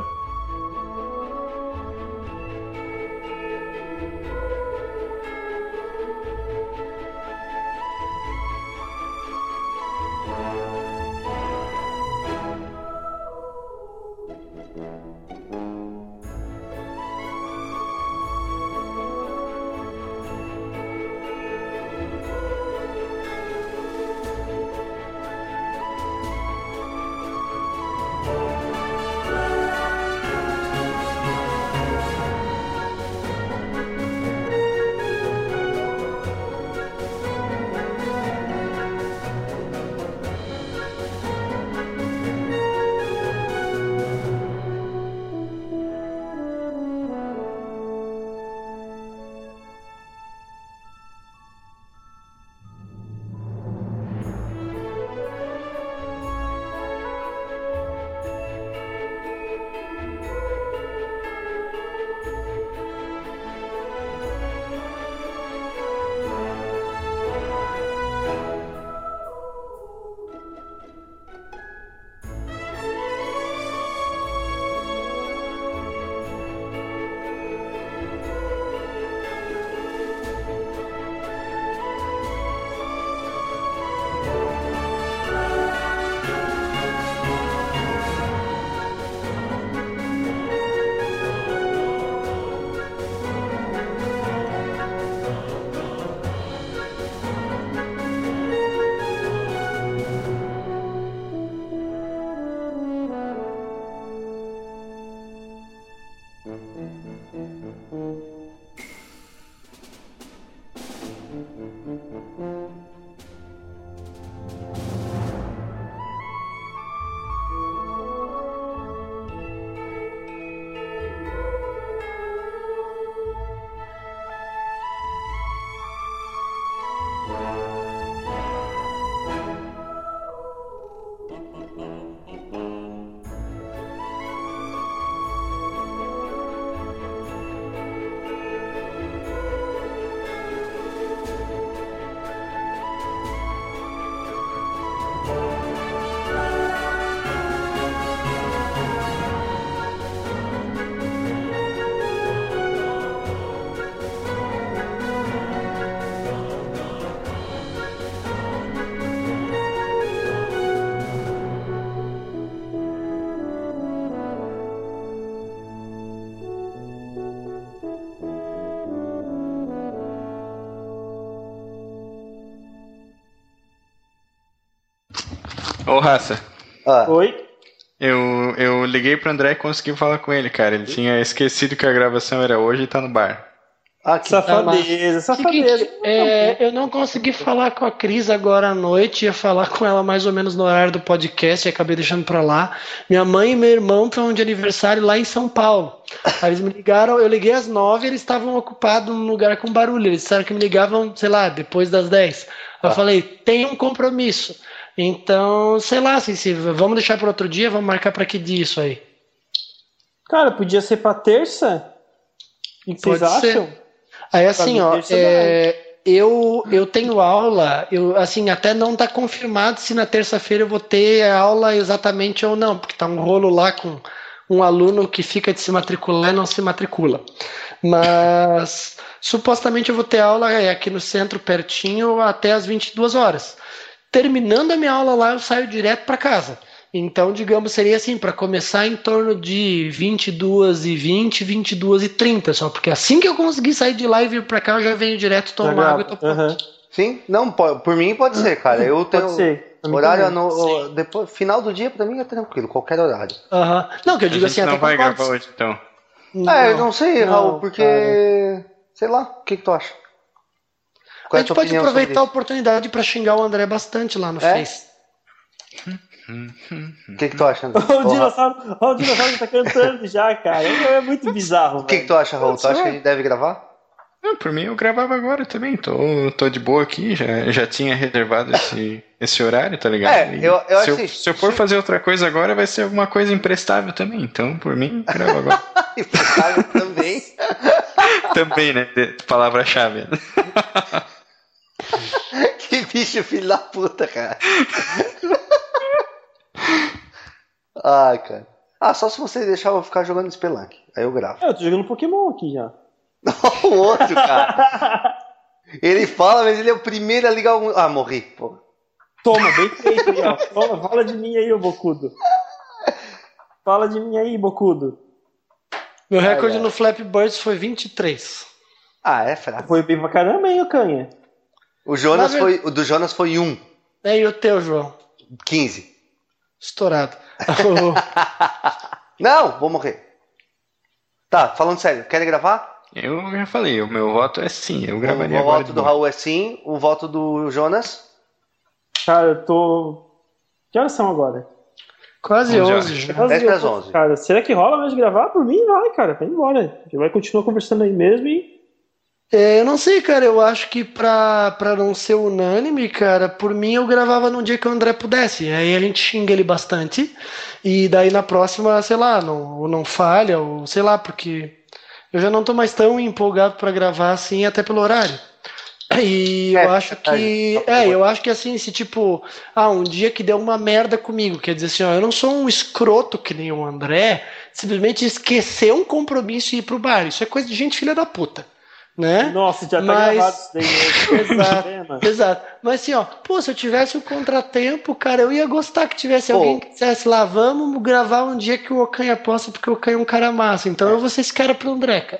Ô, Raça. Ah, Oi? Eu, eu liguei pro André e consegui falar com ele, cara. Ele tinha esquecido que a gravação era hoje e tá no bar. ah, que... Safadeza, safadeza. Seguinte, é, eu não consegui falar com a Cris agora à noite, ia falar com ela mais ou menos no horário do podcast e acabei deixando pra lá. Minha mãe e meu irmão estão de aniversário lá em São Paulo. Aí eles me ligaram, eu liguei às nove e eles estavam ocupados num lugar com barulho. Eles disseram que me ligavam, sei lá, depois das dez. Eu Ah. falei, tem um compromisso. Então, sei lá, assim, se vamos deixar para outro dia, vamos marcar para que dia isso aí? Cara, podia ser pra terça? O que vocês Pode ser. acham? Aí assim, Pra mim, ó, terça é, eu, eu tenho aula, eu, assim, até não tá confirmado se na terça-feira eu vou ter aula exatamente ou não, porque tá um rolo lá com um aluno que fica de se matricular e não se matricula. Mas supostamente eu vou ter aula aqui no centro, pertinho, até as vinte e duas horas. Terminando a minha aula lá, eu saio direto para casa. Então, digamos, seria assim, para começar em torno de vinte e duas e vinte, vinte e duas e trinta, só porque assim que eu conseguir sair de lá e vir para cá, eu já venho direto tomar Já água e tô pronto. Aham. Sim? Não, po- por mim pode ser, cara. Eu tenho Pode ser. Pra mim horário também. no, depois, final do dia pra mim é tranquilo, qualquer horário. Aham. Não, que eu A digo gente assim, não até vai concordo. gravar hoje, então. É, eu não sei, não, Raul, porque sei lá, o que que tu acha? Qual A é a gente tua pode opinião aproveitar a sobre oportunidade para xingar o André bastante lá no É? Face. isso? O que que tu acha, André? O Ô, Raul, dinossauro, ó, o dinossauro tá cantando já, cara. É muito bizarro, O que que velho. tu acha, Raul? Tu acha que a gente deve gravar? Não, por mim eu gravava agora também. Tô, tô de boa aqui, já, já tinha reservado esse, esse horário, tá ligado? É, E eu- eu se, acho eu, que- se eu for fazer outra coisa agora, vai ser alguma coisa imprestável também. Então, por mim, grava agora. Imprestável também. Também, né? De- Palavra-chave. né? Que bicho filho da puta, cara. Ai, cara. Ah, só se você deixar eu ficar jogando Spelunk. Aí eu gravo. É, eu tô jogando Pokémon aqui já. O outro, cara. Ele fala, mas ele é o primeiro a ligar o... Ah, morri, pô. Toma, bem feito aí, ó. Fala, fala de mim aí, ô Bocudo. Fala de mim aí, Bocudo. Meu recorde ai. no Flappy Birds foi vinte e três. Ah, é fraco. Foi bem pra caramba, hein, ô Canha? O Jonas Na foi... O do Jonas foi um. É, e o teu, João? quinze. Estourado. Não, vou morrer. Tá, falando sério. Querem gravar? Eu já falei, o meu voto é sim. Eu O, gravaria o agora. voto de do boa. Raul é sim. O voto do Jonas... Cara, eu tô... Que horas são agora? Quase onze onze horas. já. Quase dez pras onze. onze. Cara, será que rola mais gravar? Por mim, vai, cara. Vai embora. A gente vai continuar conversando aí mesmo e... É, eu não sei, cara. Eu acho que pra, pra não ser unânime, cara, por mim eu gravava num dia que o André pudesse. Aí a gente xinga ele bastante. E daí na próxima, sei lá, não, ou não falha, ou sei lá, porque eu já não tô mais tão empolgado pra gravar assim, até pelo horário. E É, eu acho que. é, É, eu acho que assim, se tipo, ah, um dia que deu uma merda comigo, quer dizer assim, ó, eu não sou um escroto que nem o André, simplesmente esquecer um compromisso e ir pro bar. Isso é coisa de gente filha da puta. Né? Nossa, já tá Mas- gravado isso daí. Né? Exato. Tema. Exato. Mas assim, ó, pô, se eu tivesse um contratempo, cara, eu ia gostar que tivesse Pô. alguém que dissesse lá, vamos gravar um dia que o Ocanha possa, porque o Ocanha é um cara massa. Então eu vou ser esse cara pro André, cara.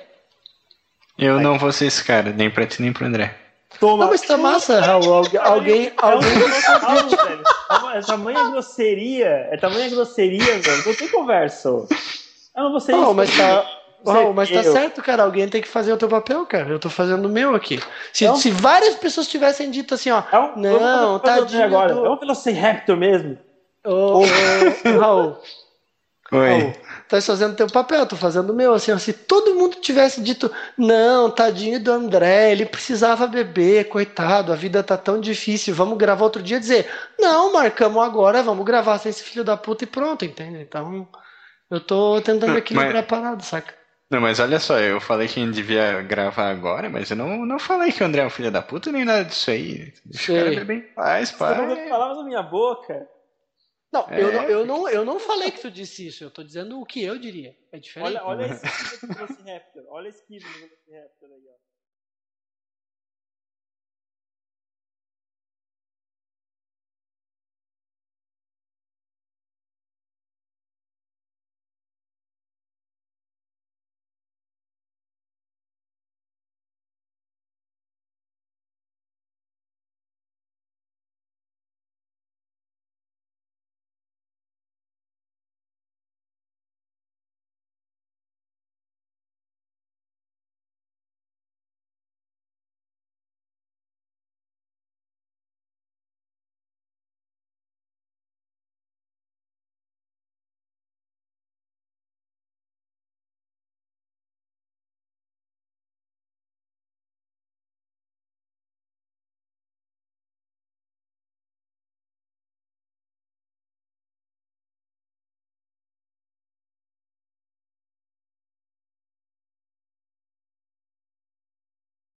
Eu não vou ser esse cara, nem pra ti nem pro André. Toma. Não, mas tá massa, Raul. Alguém, alguém, É um alguém dinossauro, velho. É uma- É tamanha grosseria. É tamanha grosseria, velho. Não tem conversa. Eu não vou ser Não, isso. mas tá. Você- Raul, mas tá eu. certo, cara. Alguém tem que fazer o teu papel, cara. Eu tô fazendo o meu aqui. Se, Não. se várias pessoas tivessem dito assim, ó. É um, Não, vamos fazer tadinho agora. do- É um Velociraptor mesmo. Ô, ô, Raul, Oi. Raul, tá fazendo teu papel, tô fazendo o meu. Assim, ó, se todo mundo tivesse dito, não, tadinho do André, ele precisava beber, coitado, a vida tá tão difícil, vamos gravar outro dia, dizer, não, marcamos agora, vamos gravar sem esse filho da puta e pronto, entende? Então, eu tô tentando Mas- equilibrar a parada, saca? Não, mas olha só, eu falei que a gente devia gravar agora, mas eu não, não falei que o André é um filho da puta nem nada disso aí. Deixa o cara Sei. beber em paz, Você não pai. palavras na minha boca. Não, É. eu, não, eu, não, eu não falei que tu disse isso, eu tô dizendo o que eu diria. É diferente. Olha, olha a esquiva do Velociraptor. Olha a esquiva do Velociraptor aí, ó.